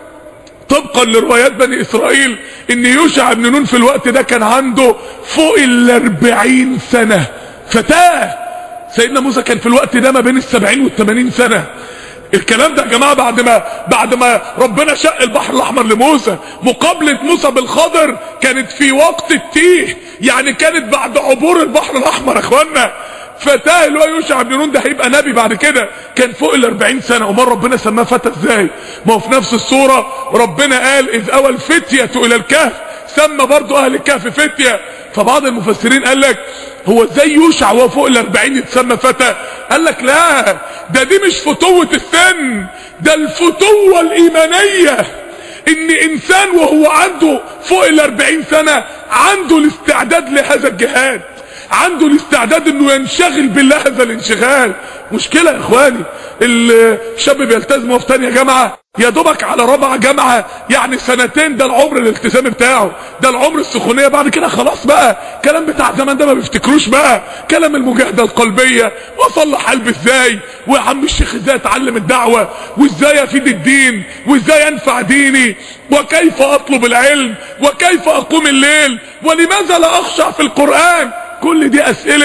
طبقا لروايات بني اسرائيل ان يوشع بن نون في الوقت ده كان عنده فوق الاربعين سنة. فتاه سيدنا موسى كان في الوقت ده ما بين السبعين والثمانين سنة. الكلام ده يا جماعة بعد ما بعد ما ربنا شق البحر الاحمر لموسى. مقابلة موسى بالخضر كانت في وقت التيه، يعني كانت بعد عبور البحر الاحمر. يا اخوانا فتاه اللي هو يوشع بن نون ده هيبقى نبي بعد كده، كان فوق الاربعين سنة. امال ربنا سماه فتى ازاي؟ ما هو في نفس السورة ربنا قال اذ اوى الفتية الى الكهف، سمى برضو اهل الكهف فتية. فبعض المفسرين قال لك هو ازاي يوشع وهو فوق الاربعين يتسمى فتى؟ قال لك لا، ده دي مش فتوة السن، ده الفتوة الايمانية. ان انسان وهو عنده فوق الاربعين سنة عنده الاستعداد لهذا الجهاد، عنده الاستعداد انه ينشغل بالله هذا الانشغال. مشكلة يا اخواني الشاب بيلتزم وهو في تانية جامعة يا دوبك على رابعة جامعة، يعني سنتين ده العمر الالتزام بتاعه، ده العمر السخونية. بعد كده خلاص بقى كلام بتاع زمان ده ما بيفتكروش بقى، كلام المجاهدة القلبية واصلح قلبي ازاي، ويا عم الشيخ ازاي اتعلم الدعوة، وازاي افيد الدين، وازاي انفع ديني، وكيف اطلب العلم، وكيف اقوم الليل، ولماذا لا اخشع في القرآن. كل دي اسئلة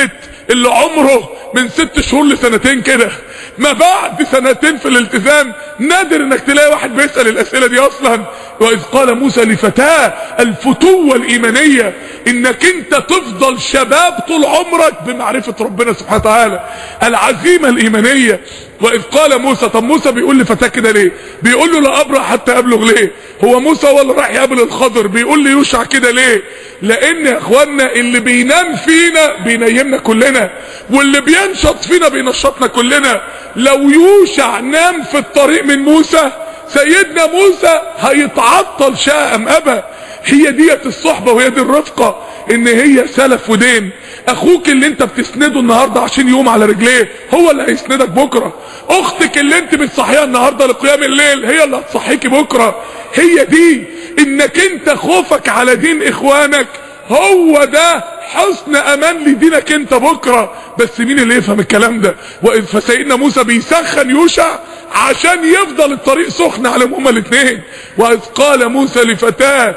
اللي عمره من ست شهور لسنتين كده، ما بعد سنتين في الالتزام نادر انك تلاقي واحد بيسأل الاسئلة دي اصلا. واذ قال موسى لفتاه، الفتوة الايمانية انك انت تفضل شباب طول عمرك بمعرفة ربنا سبحانه وتعالى، العزيمة الايمانية. واذ قال موسى، طب موسى بيقول لفتاه كده ليه؟ بيقول له لا ابرح حتى ابلغ ليه؟ هو موسى هو اللي راح يقابل الخضر، بيقول لي يوشع كده ليه؟ لان يا اخوانا اللي بينام فينا بينيمنا كلنا، واللي بينشط فينا بينشطنا كلنا. لو يوشع نام في الطريق من موسى، سيدنا موسى هيتعطل شاء ام ابى. هي ديت الصحبة وهي دي الرفقة، ان هي سلف ودين. اخوك اللي انت بتسنده النهاردة عشان يقوم على رجليه هو اللي هيسندك بكرة. اختك اللي انت بتصحيها النهاردة لقيام الليل هي اللي هتصحيكي بكرة. هي دي انك انت خوفك على دين اخوانك هو ده حسن امان لدينك انت بكرة. بس مين اللي يفهم الكلام ده؟ واذ فسيدنا موسى بيسخن يوشع عشان يفضل الطريق سخن عليهم هما الاثنين. واذ قال موسى لفتاه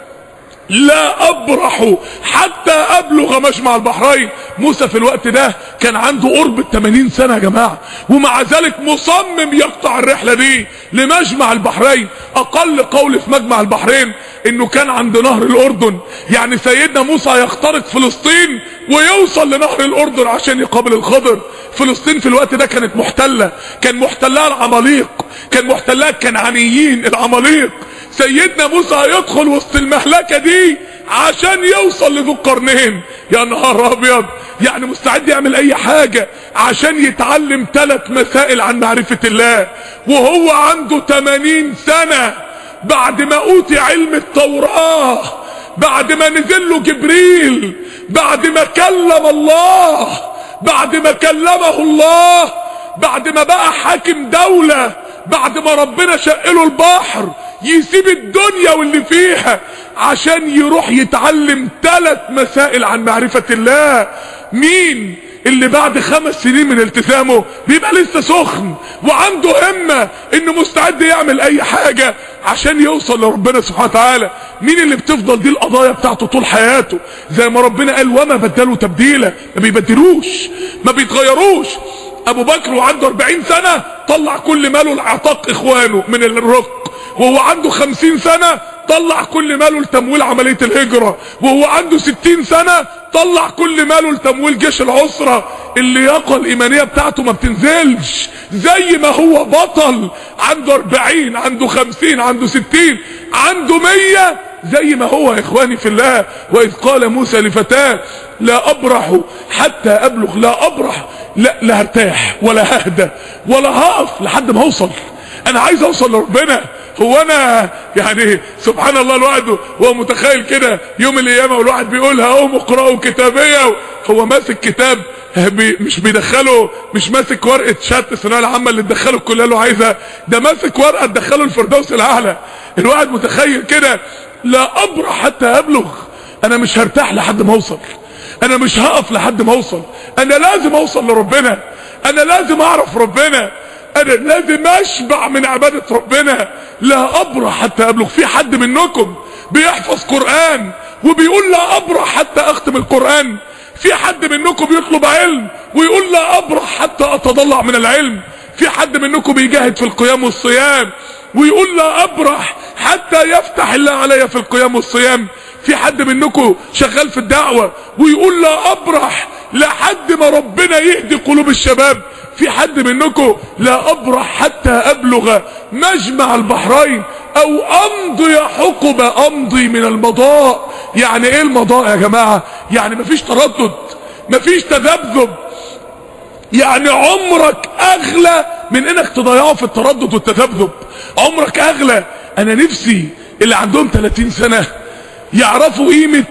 لا ابرح حتى ابلغ مجمع البحرين. موسى في الوقت ده كان عنده قرب الثمانين سنة يا جماعة، ومع ذلك مصمم يقطع الرحلة دي لمجمع البحرين. اقل قول في مجمع البحرين انه كان عند نهر الاردن، يعني سيدنا موسى يخترق فلسطين ويوصل لنهر الاردن عشان يقابل الخضر. فلسطين في الوقت ده كانت محتلة، كان محتلها العماليق، كان محتلها الكنعانيين العماليق. سيدنا موسى هيدخل وسط المهلكة دي عشان يوصل لذو القرنين. يا نهار ابيض، يعني مستعد يعمل اي حاجة عشان يتعلم ثلاث مسائل عن معرفة الله وهو عنده ثمانين سنة، بعد ما اوتي علم التوراة، بعد ما نزل له جبريل، بعد ما كلم الله، بعد ما كلمه الله، بعد ما بقى حاكم دولة، بعد ما ربنا شقله البحر، يسيب الدنيا واللي فيها عشان يروح يتعلم ثلاث مسائل عن معرفة الله. مين اللي بعد خمس سنين من التزامه بيبقى لسه سخن وعنده همة انه مستعد يعمل اي حاجة عشان يوصل لربنا سبحانه وتعالى؟ مين اللي بتفضل دي القضايا بتاعته طول حياته؟ زي ما ربنا قال وما بدلوا تبديلا، ما بيبدلوش، ما بيتغيروش. ابو بكر وعنده اربعين سنة طلع كل ماله لعطاق اخوانه من الرق، وهو عنده خمسين سنة طلع كل ماله لتمويل عملية الهجرة، وهو عنده ستين سنة طلع كل ماله لتمويل جيش العسرة. اللياقة الإيمانية بتاعته ما بتنزلش، زي ما هو بطل عنده اربعين، عنده خمسين، عنده ستين، عنده مية، زي ما هو يا اخواني في الله. واذ قال موسى لفتاه لا ابرح حتى ابلغ، لا ابرح، لا لا هرتاح ولا ههدى ولا هقف لحد ما اوصل. انا عايز اوصل لربنا. هو انا يعني سبحان الله الواحد هو متخيل كده يوم القيامه والواحد بيقولها اقوم اقرأوا كتابيه، هو ماسك كتاب بي مش بيدخله، مش ماسك ورقه شهاده الثانويه العامه اللي تدخله الكليه اللي عايزها، ده ماسك ورقه تدخله الفردوس الاعلى. الواحد متخيل كده لا ابرح حتى ابلغ، انا مش هرتاح لحد ما اوصل، انا مش هقف لحد ما اوصل، انا لازم اوصل لربنا، انا لازم اعرف ربنا، انا لازم اشبع من عبادة ربنا. لا ابرح حتى ابلغ. في حد منكم بيحفظ قرآن وبيقول لا ابرح حتى اختم القرآن؟ في حد منكم بيطلب علم ويقول لا ابرح حتى اتضلع من العلم؟ في حد منكم بيجاهد في القيام والصيام ويقول لا ابرح حتى يفتح الله عليا في القيام والصيام؟ في حد منكم شغال في الدعوة ويقول لا ابرح لحد ما ربنا يهدي قلوب الشباب؟ في حد منكم لا ابرح حتى ابلغ مجمع البحرين او امضي حقبة، امضي من المضاء. يعني ايه المضاء يا جماعة؟ يعني مفيش تردد، مفيش تذبذب، يعني عمرك اغلى من انك تضيعه في التردد والتذبذب، عمرك اغلى. انا نفسي اللي عندهم ثلاثين سنة يعرفوا قيمة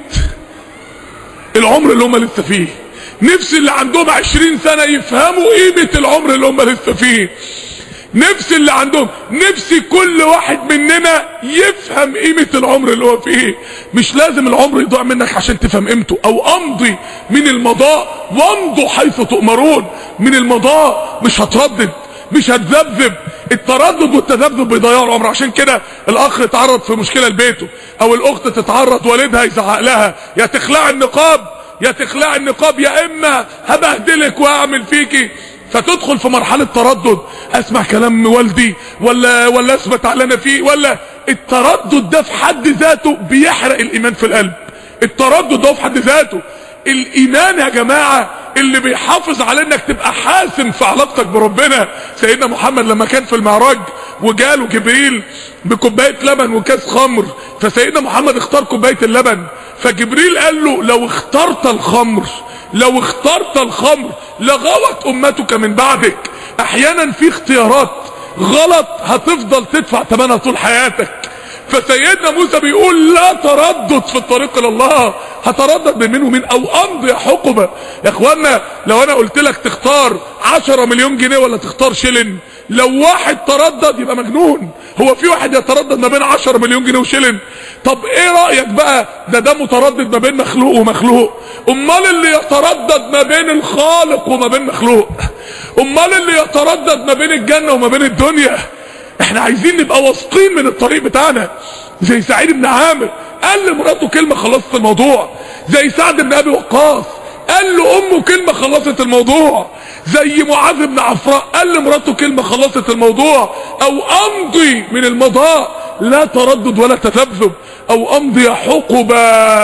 العمر اللي هم لسه فيه، نفسي اللي عندهم عشرين سنة يفهموا قيمة العمر اللي هم لسه فيه، نفسي اللي عندهم، نفسي كل واحد مننا يفهم قيمة العمر اللي هو فيه. مش لازم العمر يضيع منك عشان تفهم قيمته. او امضي من المضاء وامضوا حيث تؤمرون. من المضاء مش هتردد، مش هتذبذب. التردد والتذبذب بيضيعوا العمر. عشان كده الاخ يتعرض في مشكلة لبيته، او الاخت تتعرض والدها يزعق لها يا تخلع النقاب يا تخلع النقاب يا اما هبهدلك واعمل فيكي. فتدخل في مرحلة تردد، اسمع كلام والدي ولا ولا اثبت على انا فيه، ولا التردد ده في حد ذاته بيحرق الايمان في القلب. التردد ده في حد ذاته الايمان يا جماعة اللي بيحافظ على انك تبقى حاسم في علاقتك بربنا. سيدنا محمد لما كان في المعراج وجاله جبريل بكوباية لبن وكاس خمر، فسيدنا محمد اختار كوباية اللبن، فجبريل قال له لو اخترت الخمر لو اخترت الخمر لغوت امتك من بعدك. احيانا في اختيارات غلط هتفضل تدفع ثمنها طول حياتك. فسيدنا موسى بيقول لا تردد في الطريق الى الله، هتردد من مين ومين او امضي حقبة. يا اخوانا لو انا قلت لك تختار عشرة مليون جنيه ولا تختار شلن، لو واحد تردد يبقى مجنون. هو في واحد يتردد ما بين عشرة مليون جنيه وشلن؟ طب ايه رأيك بقى؟ ده ده متردد ما بين مخلوق ومخلوق. امال اللي يتردد ما بين الخالق وما بين مخلوق؟ امال اللي يتردد ما بين الجنة وما بين الدنيا؟ احنا عايزين نبقى واثقين من الطريق بتاعنا. زي سعيد بن عامر قال لمراته كلمة خلصت الموضوع. زي سعد بن ابي وقاص قال له امه كلمة خلصت الموضوع. زي معاذ بن عفراء قال لمراته كلمة خلصت الموضوع. او امضي من المضاء، لا تردد ولا تذبذب. او امضي حقبة.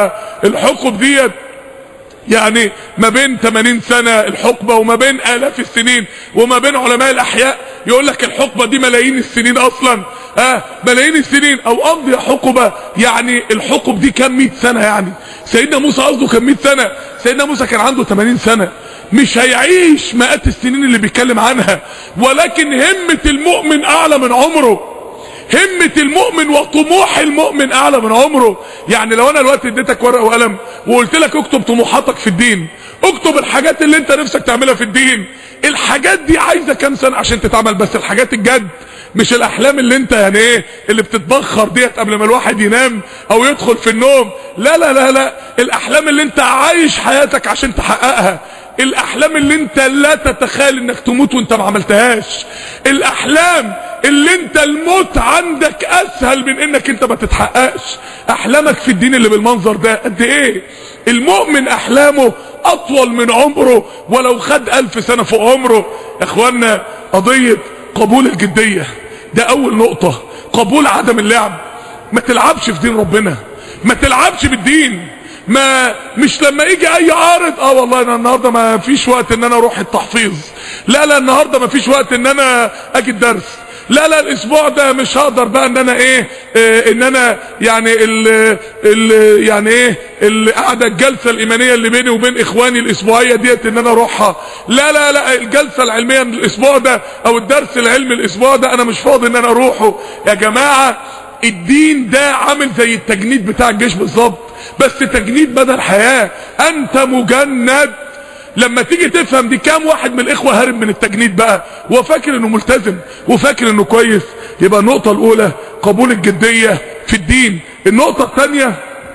الحقب ديت يعني ما بين ثمانين سنة الحقبة، وما بين آلاف السنين، وما بين علماء الأحياء يقول لك الحقبة دي ملايين السنين أصلا. اه ملايين السنين. أو أمضي حقبة يعني الحقب دي كام مئة سنة. يعني سيدنا موسى قصده كام مئة سنة. سيدنا موسى كان عنده ثمانين سنة، مش هيعيش مئات السنين اللي بيتكلم عنها، ولكن همة المؤمن أعلى من عمره. همة المؤمن وطموح المؤمن اعلى من عمره. يعني لو انا دلوقتي اديتك ورقة وقلم وقلت لك اكتب طموحاتك في الدين، اكتب الحاجات اللي انت نفسك تعملها في الدين، الحاجات دي عايزة كام سنة عشان تتعمل؟ بس الحاجات الجد، مش الاحلام اللي انت يعني ايه اللي بتتبخر ديت قبل ما الواحد ينام او يدخل في النوم. لا لا لا لا، الاحلام اللي انت عايش حياتك عشان تحققها، الاحلام اللي انت لا تتخيل انك تموت وانت ما عملتهاش، الاحلام اللي انت الموت عندك اسهل من انك انت ما تتحققش. احلامك في الدين اللي بالمنظر ده قد ايه؟ المؤمن احلامه اطول من عمره ولو خد الف سنة فوق عمره. اخوانا قضية قبول الجدية ده اول نقطة. قبول عدم اللعب. ما تلعبش في دين ربنا، ما تلعبش بالدين. ما مش لما يجي اي عارض اه والله انا النهارده ما فيش وقت ان انا اروح التحفيظ، لا لا النهارده ما فيش وقت ان انا اجي الدرس، لا لا الاسبوع ده مش هقدر بقى ان انا ايه, إيه ان انا يعني ال ال يعني ايه القعده الجلسه الايمانيه اللي بيني وبين اخواني الاسبوعيه ديت ان انا اروحها، لا لا لا الجلسه العلميه الاسبوع ده او الدرس العلمي الاسبوع ده انا مش فاضي ان انا اروحه. يا جماعه الدين ده عامل زي التجنيد بتاع الجيش بالظبط، بس تجنيد مدى الحياه. انت مجند. لما تيجي تفهم دي كام واحد من الاخوه هارب من التجنيد بقى وفاكر انه ملتزم وفاكر انه كويس. يبقى النقطه الاولى قبول الجديه في الدين. النقطه الثانيه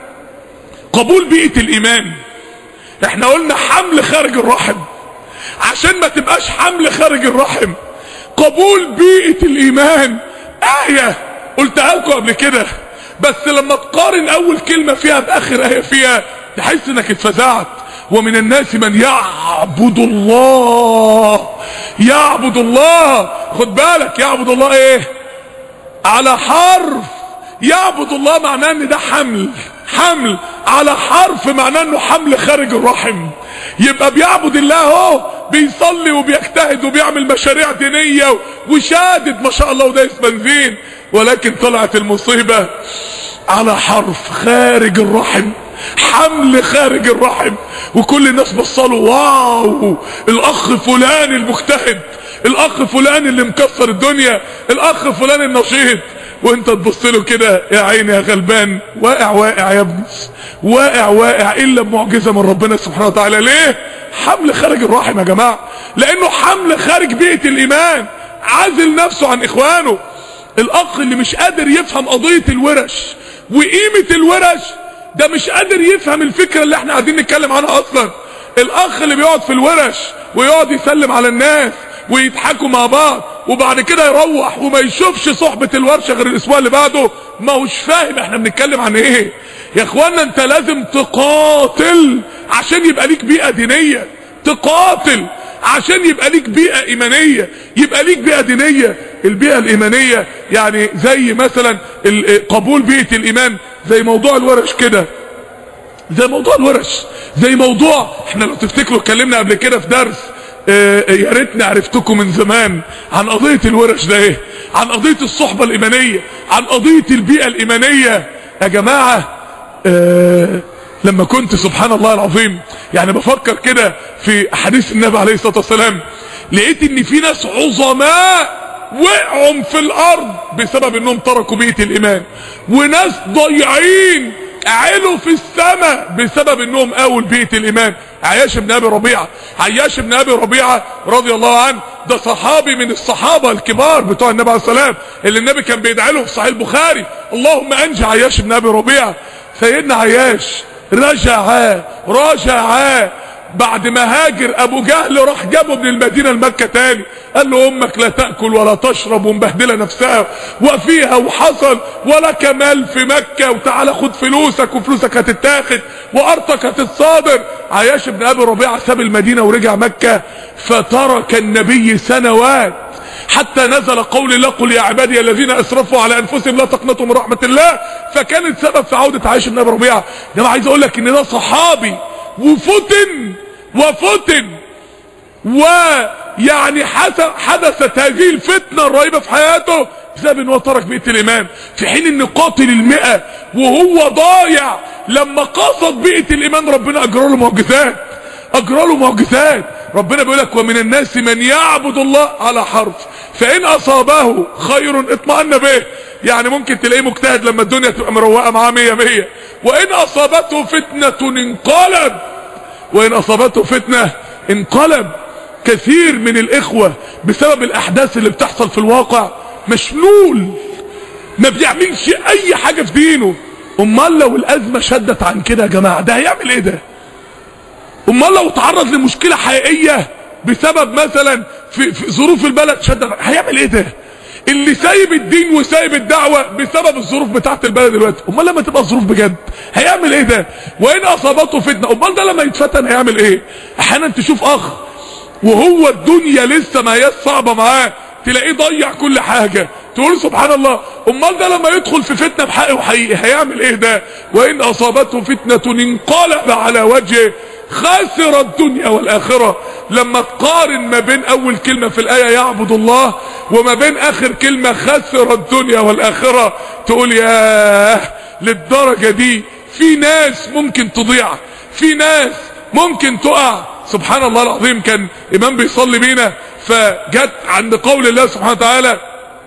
قبول بيئه الايمان. احنا قلنا حمل خارج الرحم، عشان ما تبقاش حمل خارج الرحم قبول بيئه الايمان. ايه قلتها لكم قبل كده، بس لما تقارن اول كلمه فيها باخر ايه فيها تحس انك اتفزعت. ومن الناس من يعبد الله، يعبد الله، خد بالك يعبد الله ايه؟ على حرف. يعبد الله معناه ان ده حمل، حمل على حرف معناه انه حمل خارج الرحم. يبقى بيعبد الله اهو، بيصلي وبيجتهد وبيعمل مشاريع دينيه وشادد ما شاء الله ودايس بنزين، ولكن طلعت المصيبه على حرف خارج الرحم، حمل خارج الرحم. وكل الناس بصله واو الاخ فلان المجتهد، الاخ فلان اللي مكسر الدنيا، الاخ فلان النشيط، وانت تبص له كده يا عيني يا غلبان، واقع واقع يا ابني، واقع واقع الا بمعجزه من ربنا سبحانه وتعالى. ليه؟ حمل خارج الرحم يا جماعه، لانه حمل خارج بيئه الايمان، عازل نفسه عن اخوانه. الاخ اللي مش قادر يفهم قضيه الورش وقيمه الورش ده مش قادر يفهم الفكره اللي احنا قاعدين نتكلم عنها اصلا. الاخ اللي بيقعد في الورش ويقعد يسلم على الناس ويضحكوا مع بعض وبعد كده يروح وما يشوفش صحبة الورشة غير الاسبوع اللي بعده، ما هوش فاهم احنا بنتكلم عن ايه. يا اخوانا انت لازم تقاتل عشان يبقى ليك بيئة دينية، تقاتل عشان يبقى ليك بيئة ايمانية، يبقى ليك بيئة دينية. البيئة الايمانية يعني زي مثلا قبول بيئة الايمان، زي موضوع الورش كده، زي موضوع الورش، زي موضوع احنا لو تفتكروا اتكلمنا قبل كده في درس اه يا ريتني عرفتكم من زمان عن قضية الورش ده ايه، عن قضية الصحبة الايمانية، عن قضية البيئة الايمانية. يا جماعة اه لما كنت سبحان الله العظيم يعني بفكر كده في حديث النبي عليه الصلاة والسلام، لقيت ان في ناس عظماء وقعوا في الارض بسبب انهم تركوا بيئة الايمان، وناس ضيعين علوا في السماء بسبب انهم قاوا بيئة الايمان. عياش بن ابي ربيعة، عياش بن ابي ربيعة رضي الله عنه، ده صحابي من الصحابة الكبار بتوع النبي عليه السلام اللي النبي كان بيدعي له في صحيح البخاري اللهم انجي عياش بن ابي ربيعة. سيدنا عياش رجع رجع بعد ما هاجر ابو جهل، راح جابه من المدينة لمكة تاني، قال له امك لا تأكل ولا تشرب ومبهدلة نفسها وفيها وحصل ولك مال في مكة، وتعالى خد فلوسك وفلوسك هتتاخد وارضك هتتصادر. عياش بن ابي ربيعة ساب المدينة ورجع مكة، فترك النبي سنوات حتى نزل قول الله قل يا عبادي الذين اسرفوا على انفسهم لا تقنطوا من رحمة الله، فكانت سبب في عودة عياش بن ابي ربيعة. ده عايز اقول لك ان ده صحابي وفتن وفتن ويعني حدثت هذه الفتنة الرهيبة في حياته بسبب ان هو ترك بيئة الايمان، في حين ان قاتل المئة وهو ضايع لما قصد بيئة الايمان ربنا اجرى له معجزات، اجرى له معجزات. ربنا بيقول لك ومن الناس من يعبد الله على حرف فان اصابه خير اطمأن به، يعني ممكن تلاقيه مجتهد لما الدنيا تبقى مروقه معاه مية مية، وان اصابته فتنة انقلب، وان اصابته فتنة انقلب. كثير من الاخوة بسبب الاحداث اللي بتحصل في الواقع مشلول، ما بيعملش اي حاجة في دينه. امال لو الازمة شدت عن كده يا جماعة ده هيعمل ايه ده؟ امال لو تعرض لمشكلة حقيقية بسبب مثلا في, في ظروف البلد شدت هيعمل ايه ده؟ اللي سايب الدين وسايب الدعوة بسبب الظروف بتاعت البلد دلوقتي، امال لما تبقى الظروف بجد هيعمل ايه ده؟ وان اصابته فتنة، امال ده لما يتفتن هيعمل ايه؟ احيانا تشوف اخ وهو الدنيا لسه ما هي صعبة معاه تلاقيه ضيع كل حاجة، تقول سبحان الله، امال ده لما يدخل في فتنة بحق وحقيقي هيعمل ايه ده؟ وان اصابته فتنة انقلب على وجهه خاسر الدنيا والاخرة. لما تقارن ما بين اول كلمة في الاية يعبد الله وما بين اخر كلمة خسر الدنيا والاخرة، تقول ياه للدرجة دي في ناس ممكن تضيع، في ناس ممكن تقع. سبحان الله العظيم كان امام بيصلي بينا فجت عند قول الله سبحانه وتعالى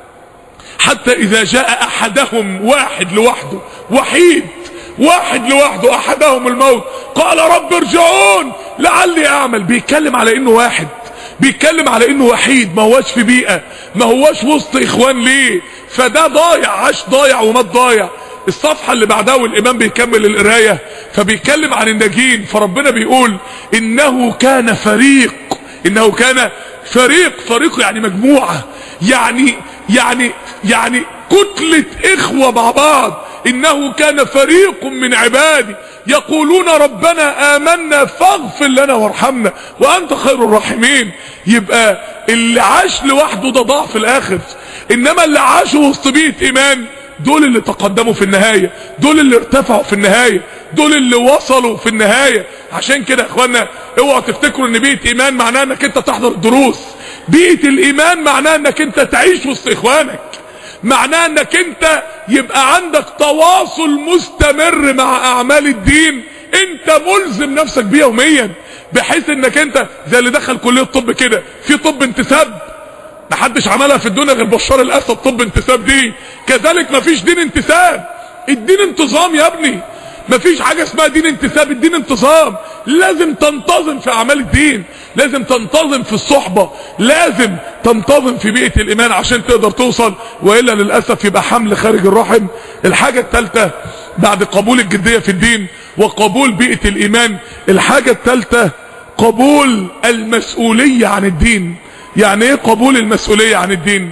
حتى اذا جاء احدهم، واحد لوحده، وحيد واحد لوحده، احدهم الموت قال رب ارجعون لعلي اعمل. بيتكلم على انه واحد، بيتكلم على انه وحيد، ما هواش في بيئة، ما هواش وسط اخوان ليه، فده ضايع، عاش ضايع ومات ضايع. الصفحة اللي بعدها والامام بيكمل القراية فبيتكلم عن الناجين، فربنا بيقول انه كان فريق، انه كان فريق، فريق يعني مجموعة، يعني يعني يعني كتلة اخوة مع بعض. انه كان فريق من عبادي يقولون ربنا آمنا فاغفر لنا وارحمنا وانت خير الراحمين. يبقى اللي عاش لوحده ده ضاع في الاخر، انما اللي عاشوا وسط بيئة ايمان دول اللي تقدموا في النهاية، دول اللي ارتفعوا في النهاية، دول اللي وصلوا في النهاية. عشان كده يا اخوانا اوعوا تفتكروا ان بيئة ايمان معناها انك انت تحضر الدروس، بيئة الايمان معناها انك انت تعيش وسط اخوانك، معناه انك انت يبقى عندك تواصل مستمر مع اعمال الدين انت ملزم نفسك بيه يوميا، بحيث انك انت زي اللي دخل كلية الطب كده، في طب انتساب محدش عملها في الدنيا غير بشار الاسد، طب انتساب دي، كذلك مفيش دين انتساب، الدين انتظام يا ابني، مفيش حاجة اسمها دين انتساب، الدين انتظام. لازم تنتظم في اعمال الدين، لازم تنتظم في الصحبة، لازم تنتظم في بيئة الايمان عشان تقدر توصل، وإلا للأسف يبقى حمل خارج الرحم. الحاجة الثالثة بعد قبول الجدية في الدين وقبول بيئة الايمان، الحاجة الثالثة قبول المسؤولية عن الدين. يعني ايه قبول المسؤولية عن الدين؟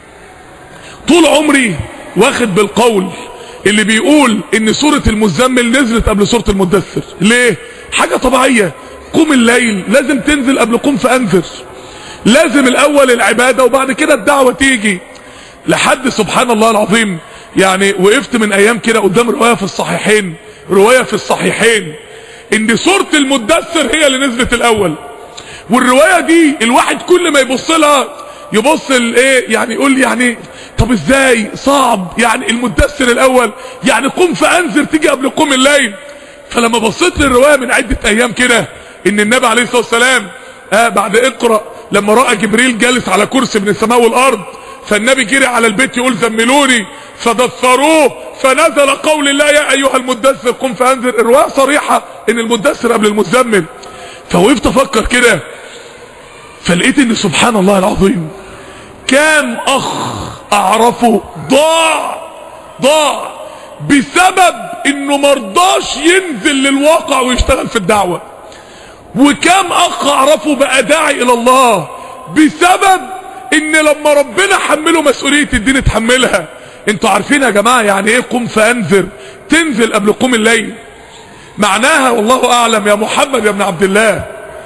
طول عمري واخد بالقول اللي بيقول ان سورة المزمل نزلت قبل سورة المدثر. ليه؟ حاجة طبيعية. قوم الليل لازم تنزل قبل قوم فأنذر، لازم الاول العبادة وبعد كده الدعوة تيجي. لحد سبحان الله العظيم يعني وقفت من ايام كده قدام رواية في الصحيحين، رواية في الصحيحين ان سورة المدثر هي اللي نزلت الاول. والرواية دي الواحد كل ما يبص لها يبص الايه يعني يقول يعني طب ازاي صعب يعني المدثر الاول، يعني قم فانذر تيجي قبل قوم الليل. فلما بصيت للرواية من عدة ايام كده ان النبي عليه الصلاة والسلام آه بعد اقرأ لما رأى جبريل جالس على كرسي من السماء والارض، فالنبي جري على البيت يقول زملوني فدثروه، فنزل قول الله يا ايها المدثر قم فانذر. الرواية صريحة ان المدثر قبل المزمل. فوقفت افكر كده فلقيت ان سبحان الله العظيم كام اخ اعرفه ضاع ضاع بسبب انه مرضاش ينزل للواقع ويشتغل في الدعوة. وكام اخ اعرفه بقى داعي الى الله بسبب ان لما ربنا حمله مسؤولية الدين اتحملها. انتوا عارفين يا جماعة يعني ايه قم فانذر؟ تنزل قبل قوم الليل معناها والله اعلم يا محمد يا ابن عبد الله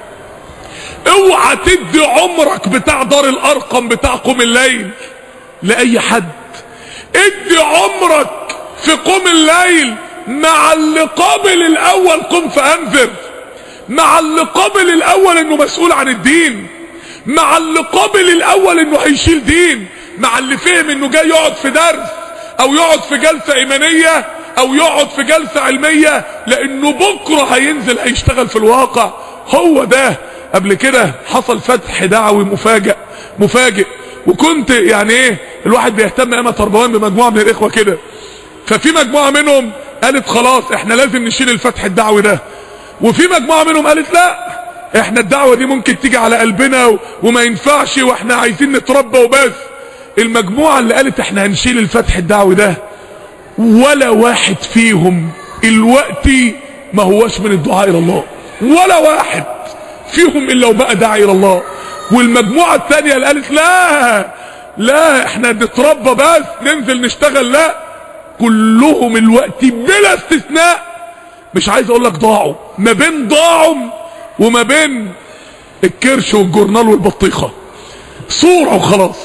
اوعى تدي عمرك بتاع دار الارقم بتاع قوم الليل لاي حد. ادي عمرك في قوم الليل مع اللي قابل الاول قم فانذر، مع اللي قابل الاول انه مسؤول عن الدين، مع اللي قابل الاول انه هيشيل دين، مع اللي فهم انه جاي يقعد في درس او يقعد في جلسة ايمانية او يقعد في جلسة علمية لانه بكرة هينزل هيشتغل في الواقع. هو ده. قبل كده حصل فتح دعوي مفاجئ مفاجئ وكنت يعني ايه الواحد بيهتم ايما تربوان بمجموعة من الاخوة كده، ففي مجموعة منهم قالت خلاص احنا لازم نشيل الفتح الدعوي ده، وفي مجموعة منهم قالت لا احنا الدعوة دي ممكن تيجي على قلبنا وما ينفعش واحنا عايزين نتربى وبس. المجموعة اللي قالت احنا هنشيل الفتح الدعوي ده ولا واحد فيهم الوقت ما هوش من الدعاء الى الله، ولا واحد فيهم الا وبقى داعي الى الله. والمجموعة الثانية اللي قالت لا لا احنا نتربى بس ننزل نشتغل، لا كلهم الوقت بلا استثناء مش عايز اقول لك ضاعوا ما بين ضاعوا وما بين الكرش والجورنال والبطيخة صورة وخلاص.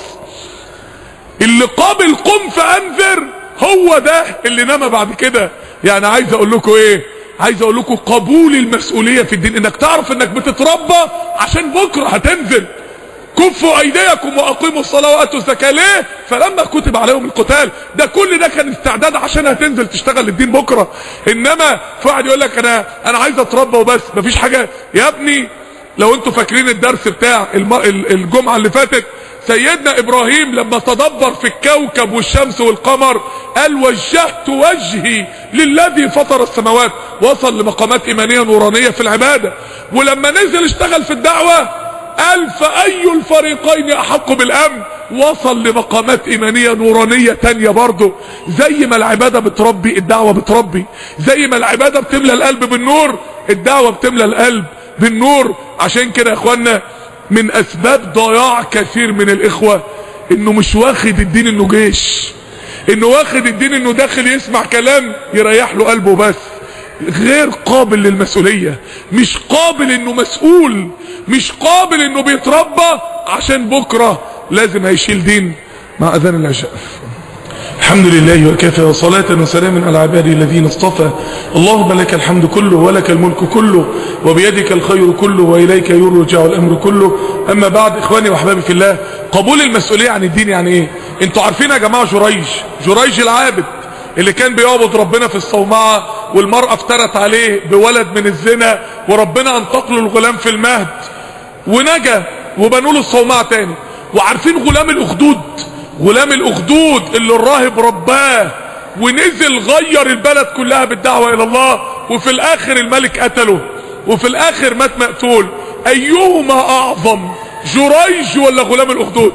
اللي قابل قم فانذر هو ده اللي نما بعد كده. يعني عايز اقول لكم ايه، عايز اقول لكم قبول المسؤولية في الدين انك تعرف انك بتتربى عشان بكرة هتنزل. كفوا ايديكم واقيموا الصلاة واتوا الزكاة. ليه؟ فلما كتب عليهم القتال ده كل ده كان استعداد عشان هتنزل تشتغل للدين بكرة. انما في واحد يقول لك انا انا عايز اتربى وبس مفيش حاجة. يا ابني لو انتوا فاكرين الدرس بتاع الجمعة اللي فاتت سيدنا ابراهيم لما تدبر في الكوكب والشمس والقمر قال وجهت وجهي للذي فطر السماوات، وصل لمقامات ايمانية نورانية في العبادة. ولما نزل اشتغل في الدعوة قال فأي الفريقين احق بالامن، وصل لمقامات ايمانية نورانية تانية برضه. زي ما العبادة بتربي الدعوة بتربي، زي ما العبادة بتملى القلب بالنور الدعوة بتملى القلب بالنور. عشان كده يا اخوانا من اسباب ضياع كثير من الاخوة انه مش واخد الدين انه جيش، انه واخد الدين انه داخل يسمع كلام يريح له قلبه بس، غير قابل للمسؤولية، مش قابل انه مسؤول، مش قابل انه بيتربى عشان بكرة لازم هيشيل دين. مع اذان العشاء. الحمد لله وكفى وصلاة وسلام على عباده الذين اصطفى. اللهم لك الحمد كله ولك الملك كله وبيدك الخير كله وإليك يرجع الأمر كله. أما بعد إخواني وأحبابي في الله، قبول المسؤولية عن الدين يعني إيه؟ أنتوا عارفين يا جماعة جريج جريج العابد اللي كان بيعبد ربنا في الصومعة والمرأة افترت عليه بولد من الزنا وربنا انتقل له الغلام في المهد ونجا وبنوا له الصومعة تاني. وعارفين غلام الأخدود غلام الأخدود اللي الراهب رباه ونزل غير البلد كلها بالدعوة الى الله وفي الاخر الملك قتله وفي الاخر مات مقتول. ايهما اعظم جريج ولا غلام الأخدود؟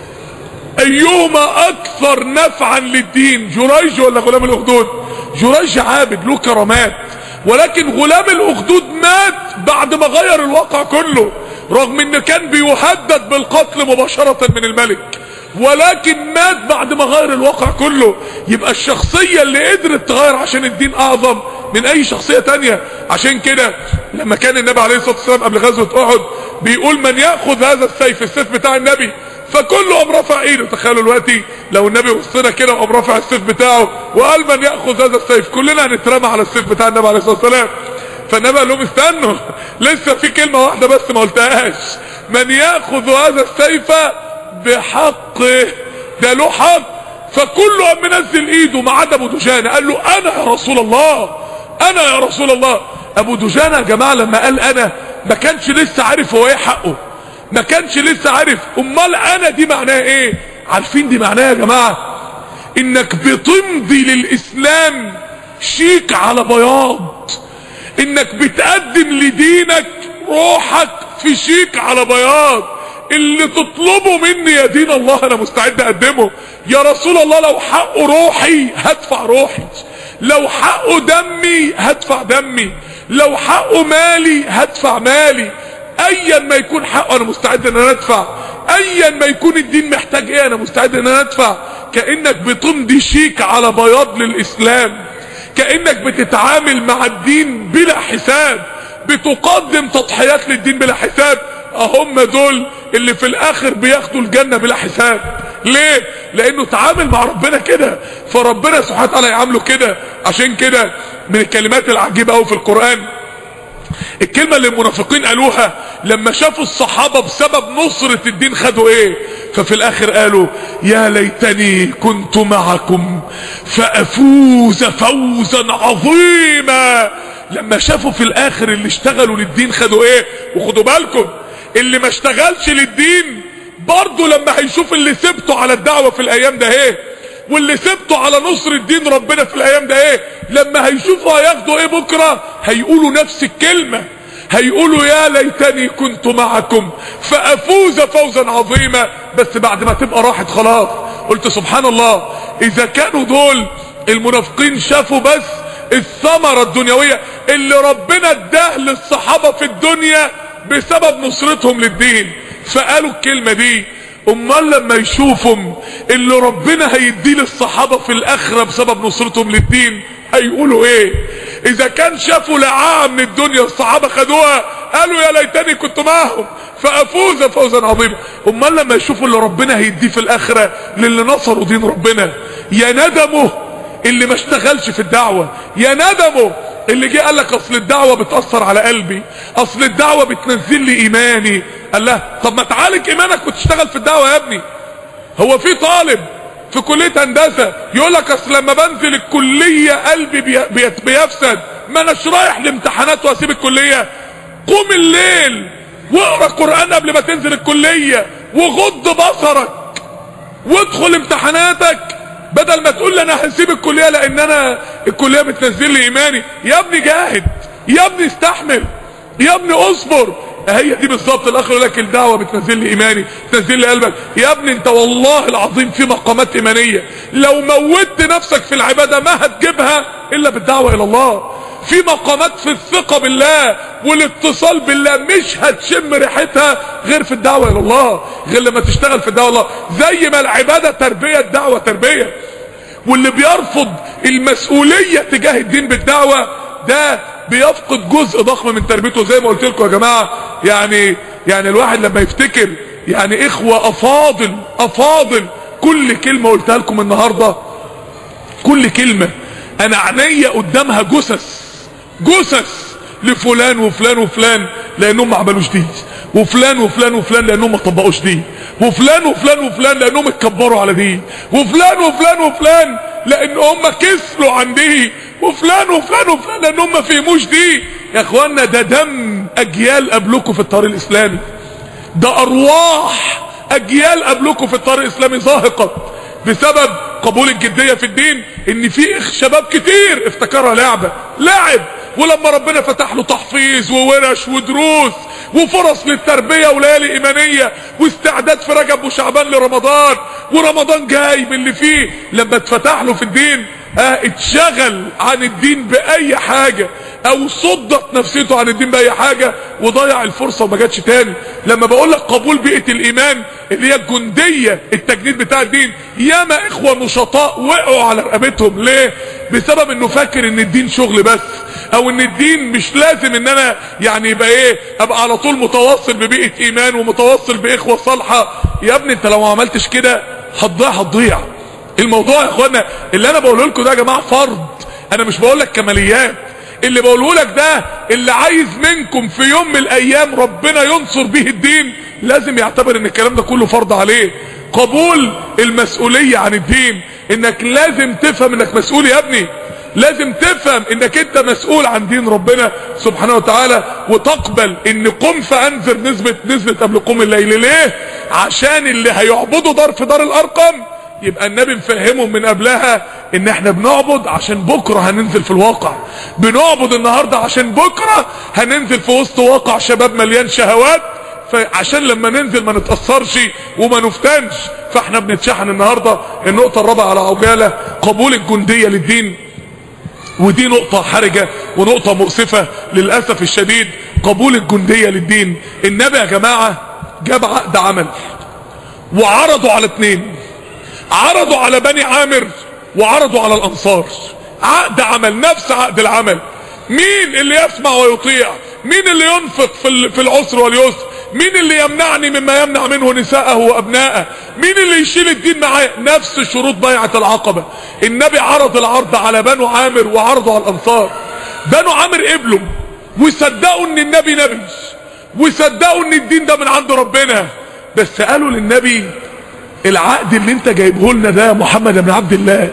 ايهما اكثر نفعا للدين جريج ولا غلام الأخدود؟ جريج عابد له كرامات، ولكن غلام الأخدود مات بعد ما غير الواقع كله، رغم انه كان بيهدد بالقتل مباشرة من الملك، ولكن مات بعد ما غير الواقع كله. يبقى الشخصية اللي قدرت تغير عشان الدين اعظم من اي شخصية تانية. عشان كده لما كان النبي عليه الصلاة والسلام قبل غزوة احد بيقول من يأخذ هذا السيف، السيف بتاع النبي، فكله قام رافع ايده. تخيلوا دلوقتي لو النبي وصلنا كده وقام رافع السيف بتاعه وقال من يأخذ هذا السيف، كلنا هنترمى على السيف بتاع النبي عليه الصلاة والسلام. فالنبي قال لهم استنوا، لسه في كلمة واحدة بس ما قلتهاش، من يأخذ هذا السيف بحقه، ده له حق. فكله قام منزل ايده ما عدا ابو دجانة، قال له انا يا رسول الله، انا يا رسول الله. ابو دجانة يا جماعة لما قال انا ما كانش لسه عارف هو ايه حقه، ما كانش لسه عارف. امال انا دي معناها ايه؟ عارفين دي معناها يا جماعة؟ انك بتمضي للاسلام شيك على بياض، انك بتقدم لدينك روحك في شيك على بياض. اللي تطلبه مني يا دين الله انا مستعد اقدمه. يا رسول الله لو حقه روحي هدفع روحي، لو حقه دمي هدفع دمي، لو حقه مالي هدفع مالي. ايا ما يكون حقه انا مستعد ان انا ادفع، ايا ما يكون الدين محتاج ايه انا مستعد ان انا ادفع. كأنك بتمضي شيك على بياض للاسلام، كأنك بتتعامل مع الدين بلا حساب، بتقدم تضحيات للدين بلا حساب. اهم دول اللي في الاخر بياخدوا الجنة بلا حساب. ليه؟ لانه تعامل مع ربنا كده، فربنا سبحانه وتعالى يعامله كده. عشان كده من الكلمات العجيبة قوي في القرآن الكلمة اللي المنافقين قالوها لما شافوا الصحابة بسبب نصرة الدين خدوا ايه؟ ففي الاخر قالوا يا ليتني كنت معكم فافوز فوزا عظيما. لما شافوا في الاخر اللي اشتغلوا للدين خدوا ايه. وخدوا بالكم اللي ما اشتغلش للدين برضه لما هيشوف اللي سبته على الدعوة في الايام ده ايه، واللي سبته على نصر الدين ربنا في الايام ده ايه، لما هيشوفوا هياخدوا ايه بكرة هيقولوا نفس الكلمة، هيقولوا يا ليتني كنت معكم فافوز فوزا عظيما. بس بعد ما تبقى راحت خلاص. قلت سبحان الله، اذا كانوا دول المنافقين شافوا بس الثمرة الدنيوية اللي ربنا اداه للصحابة في الدنيا بسبب نصرتهم للدين فقالوا الكلمة دي، امال لما يشوفهم اللي ربنا هيديه للصحابة في الاخرة بسبب نصرتهم للدين هيقولوا ايه؟ اذا كان شافوا لعاعة من الدنيا الصحابة خدوها قالوا يا ليتني كنت معهم فافوز فوزا عظيما، امال لما يشوفوا اللي ربنا هيديه في الاخرة للي نصروا دين ربنا يا ندمه اللي ما اشتغلش في الدعوة، يا ندمه اللي جه قال لك اصل الدعوة بتأثر على قلبي، اصل الدعوة بتنزل لي ايماني. قال له طب ما تعالج ايمانك وتشتغل في الدعوة يا ابني. هو في طالب في كلية هندسة يقول لك اصل لما بنزل الكلية قلبي بي بي بيفسد، ما اناش رايح لامتحانات واسيب الكلية. قوم الليل واقرا قرآن قبل ما تنزل الكلية وغض بصرك وادخل امتحاناتك بدل ما تقول لي انا هسيب الكلية لان انا الكلية بتنزل لي ايماني. يا ابني جاهد، يا ابني استحمل، يا ابني اصبر. هي دي بالظبط. الاخر يقول لك الدعوة بتنزل لي ايماني، تنزل لي قلبك. يا ابني انت والله العظيم في مقامات ايمانية لو موتت نفسك في العبادة ما هتجيبها الا بالدعوة الى الله. في مقامات في الثقة بالله والاتصال بالله مش هتشم ريحتها غير في الدعوة الى الله، غير لما تشتغل في الدعوة الى الله. زي ما العبادة تربية الدعوة تربية، واللي بيرفض المسؤولية تجاه الدين بالدعوة ده بيفقد جزء ضخم من تربيته. زي ما قلت لكم يا جماعة، يعني يعني الواحد لما يفتكر يعني اخوة افاضل افاضل كل كلمة قلتها لكم النهاردة، كل كلمة انا عينيا قدامها جثث جثث لفلان وفلان وفلان لانهم ما عملوش دي، وفلان وفلان وفلان لانهم ما طبقوش دي، وفلان وفلان وفلان لانهم اتكبروا على دي، وفلان وفلان وفلان لان هم كسلوا عن دي، وفلان وفلان وفلان لانهم ما فهموش دي. يا اخوانا ده دم اجيال قبلكم في الطريق الاسلامي، ده ارواح اجيال قبلكم في الطريق الاسلامي زاهقت بسبب قبول الجدية في الدين. ان في شباب كتير افتكرها لعبة لعب، ولما ربنا فتح له تحفيظ وورش ودروس وفرص للتربية وليالي ايمانية واستعداد في رجب وشعبان لرمضان، ورمضان جاي باللي فيه، لما اتفتح له في الدين اه اتشغل عن الدين باي حاجة او صدت نفسيته عن الدين باي حاجة وضيع الفرصة وما جاتش تاني. لما بقول لك قبول بيئة الايمان اللي هي الجندية التجنيد بتاع الدين، ياما اخوة نشطاء وقعوا على رقبتهم. ليه؟ بسبب انه فاكر ان الدين شغل بس، او ان الدين مش لازم ان انا يعني يبقى ايه ابقى على طول متواصل ببيئة ايمان ومتواصل باخوة صالحة. يا ابني انت لو ما عملتش كده هتضيع هتضيع. الموضوع يا اخوانا اللي انا بقوله لكم ده يا جماعة فرض، انا مش بقول لك كماليات. اللي بقوله لك ده اللي عايز منكم في يوم من الايام ربنا ينصر به الدين لازم يعتبر ان الكلام ده كله فرض عليه. قبول المسؤولية عن الدين، انك لازم تفهم انك مسؤول يا ابني، لازم تفهم انك انت مسؤول عن دين ربنا سبحانه وتعالى، وتقبل ان قم فانذر نزلت نزلت قبل قم الليل. ليه؟ عشان اللي هيعبدوا دار في دار الارقم يبقى النبي مفهمهم من قبلها ان احنا بنعبد عشان بكرة هننزل في الواقع، بنعبد النهاردة عشان بكرة هننزل في وسط واقع شباب مليان شهوات، فعشان لما ننزل ما نتأثرش وما نفتنش. فاحنا بنتشحن النهاردة. النقطة الرابعة على عجالة قبول الجندية للدين، ودي نقطة حرجة ونقطة مؤسفة للأسف الشديد. قبول الجندية للدين، النبي يا جماعة جاب عقد عمل وعرضوا على اتنين، عرضوا على بني عامر وعرضوا على الانصار. عقد عمل نفس عقد العمل، مين اللي يسمع ويطيع، مين اللي ينفق في في العسر واليسر، مين اللي يمنعني مما يمنع منه نساءه وابناءه، مين اللي يشيل الدين معاه. نفس شروط بيعة العقبة. النبي عرض العرض على بنو عامر وعرضوا على الانصار. بنو عامر قبلوا وصدقوا ان النبي نبي وصدقوا ان الدين ده من عند ربنا، بس قالوا للنبي العقد اللي انت جايبه لنا ده محمد بن عبد الله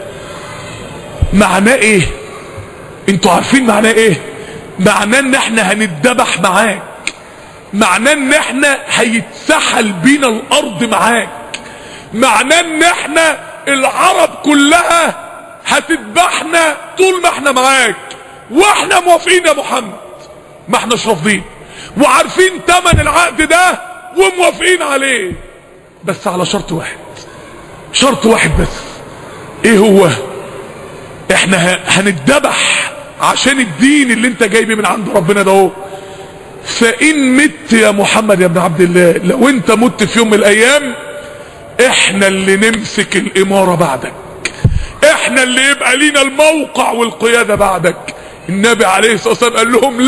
معناه ايه؟ انتوا عارفين معناه ايه؟ معناه ان احنا هنتذبح معاك، معناه ان احنا هيتسحل بينا الارض معاك، معناه ان احنا العرب كلها هتذبحنا طول ما احنا معاك، واحنا موافقين يا محمد. ما احناش رافضين وعارفين تمن العقد ده وموافقين عليه، بس على شرط واحد، شرط واحد بس. ايه هو؟ احنا هنتذبح عشان الدين اللي انت جايبه من عند ربنا ده اهو. فان مت يا محمد يا ابن عبد الله، لو انت مت في يوم من الايام احنا اللي نمسك الامارة بعدك، احنا اللي يبقى لينا الموقع والقيادة بعدك. النبي عليه الصلاة والسلام قال لهم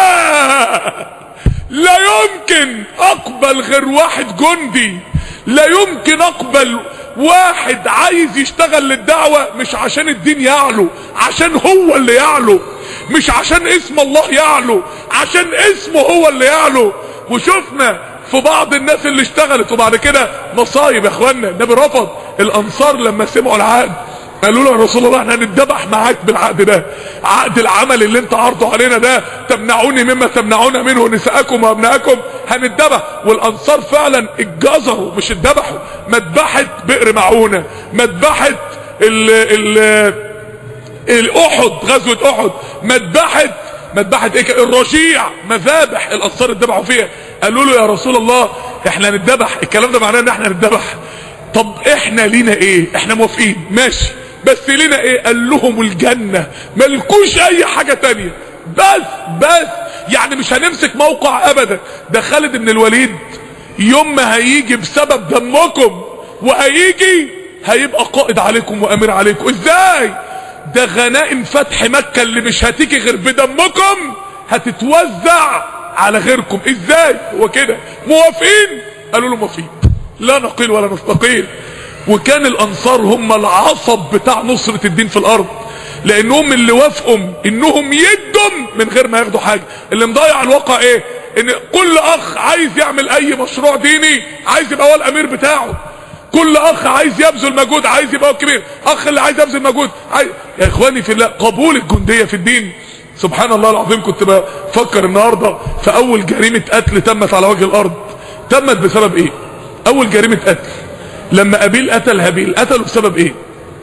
لا لا يمكن اقبل غير واحد جندي، لا يمكن اقبل واحد عايز يشتغل للدعوة مش عشان الدين يعلو، عشان هو اللي يعلو، مش عشان اسم الله يعلو، عشان اسمه هو اللي يعلو. وشفنا في بعض الناس اللي اشتغلت وبعد كده مصايب يا اخوانا. النبي رفض. الانصار لما سمعوا العقد قالوا له يا رسول الله احنا هنتذبح معاك بالعقد ده، عقد العمل اللي انت عرضه علينا ده، تمنعوني مما تمنعون منه نساءكم وابنائكم، هنتذبح. والانصار فعلا اتجزروا مش اتذبحوا. مذبحة بئر معونة، مذبحة ال ال الاحد، غزوة احد، مذبحة مذبحة ايه الرجيع، مذابح الانصار اتذبحوا فيها. قالوا له يا رسول الله احنا هنتذبح، الكلام ده معناه ان احنا هنتذبح. طب احنا لينا ايه؟ احنا موافقين ماشي، بس لينا ايه؟ قال لهم الجنة، ملكوش اي حاجة تانية، بس بس يعني مش هنمسك موقع ابدا. ده خالد بن الوليد يوم ما هيجي بسبب دمكم وهيجي هيبقى قائد عليكم وامير عليكم. ازاي؟ ده غنائم فتح مكة اللي مش هتيجي غير بدمكم هتتوزع على غيركم. ازاي؟ هو كده موافقين؟ قالوا له موافقين، لا نقيل ولا نستقيل. وكان الانصار هم العصب بتاع نصرة الدين في الارض، لانهم اللي وافقوا انهم يدوا من غير ما ياخدوا حاجة. اللي مضيع الواقع ايه؟ ان كل اخ عايز يعمل اي مشروع ديني عايز يبقى هو الامير بتاعه، كل اخ عايز يبذل مجهود عايز يبقى هو الكبير، اخ اللي عايز يبذل مجهود عايز... يا اخواني في الله، قبول الجندية في الدين. سبحان الله العظيم. كنت بفكر النهاردة في اول جريمة قتل تمت على وجه الارض، تمت بسبب ايه؟ اول جريمة قتل لما قابيل قتل هابيل، قتله بسبب ايه؟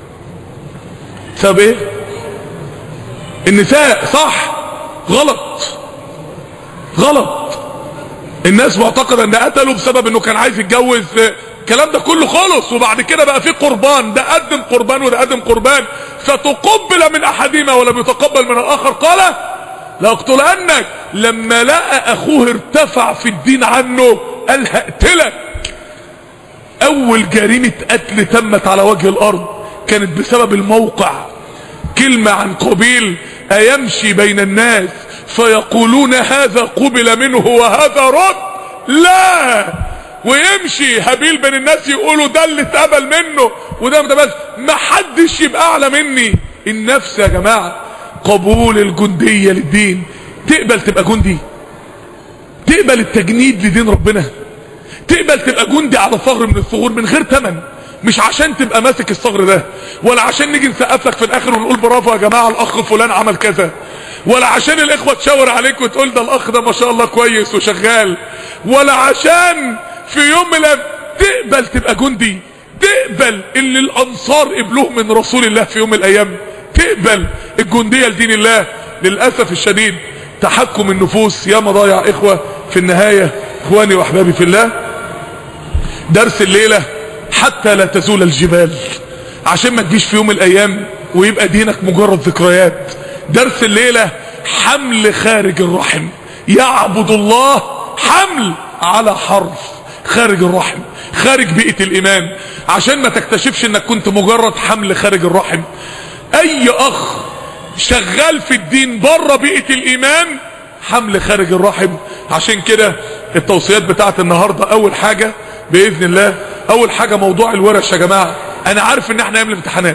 بسبب ايه؟ النساء. صح؟ غلط غلط. الناس معتقدة ان قتله بسبب انه كان عايز يتجوز. الكلام ده كله خلص، وبعد كده بقى في قربان، ده قدم قربان وده قدم قربان، فتقبل من احدهما ولم يتقبل من الاخر قال لاقتلنك. لما لقى اخوه ارتفع في الدين عنه قال هقتلك. اول جريمة قتل تمت على وجه الارض كانت بسبب الموقع، كلمة عن قابيل: ايمشي بين الناس فيقولون هذا قبل منه وهذا رد؟ لا. ويمشي هابيل بين الناس يقولوا ده اللي اتقبل منه وده ما بس، ما حدش يبقى اعلى مني. النفس يا جماعة قبول الجندية للدين. تقبل تبقى جندي، تقبل التجنيد لدين ربنا، تقبل تبقى جندي على ثغر من الثغور من غير ثمن، مش عشان تبقى ماسك الثغر ده، ولا عشان نيجي نسقف لك في الاخر ونقول برافو يا جماعه الاخ فلان عمل كذا، ولا عشان الاخوه تشاور عليك وتقول ده الاخ ده ما شاء الله كويس وشغال، ولا عشان في يوم من الايام تقبل تبقى جندي، تقبل اللي الانصار قبلوه من رسول الله في يوم من الايام، تقبل الجنديه لدين الله. للاسف الشديد تحكم النفوس يا مضايع اخوه. في النهايه اخواني واحبابي في الله، درس الليله حتى لا تزول الجبال، عشان ما تجيش في يوم من الايام ويبقى دينك مجرد ذكريات. درس الليله حمل خارج الرحم، يعبد الله حمل على حرف خارج الرحم، خارج بيئة الايمان، عشان ما تكتشفش انك كنت مجرد حمل خارج الرحم. اي اخ شغال في الدين بره بيئة الايمان حمل خارج الرحم. عشان كده التوصيات بتاعت النهاردة، اول حاجة باذن الله، اول حاجة موضوع الورش يا جماعة. انا عارف ان احنا ايام الامتحانات،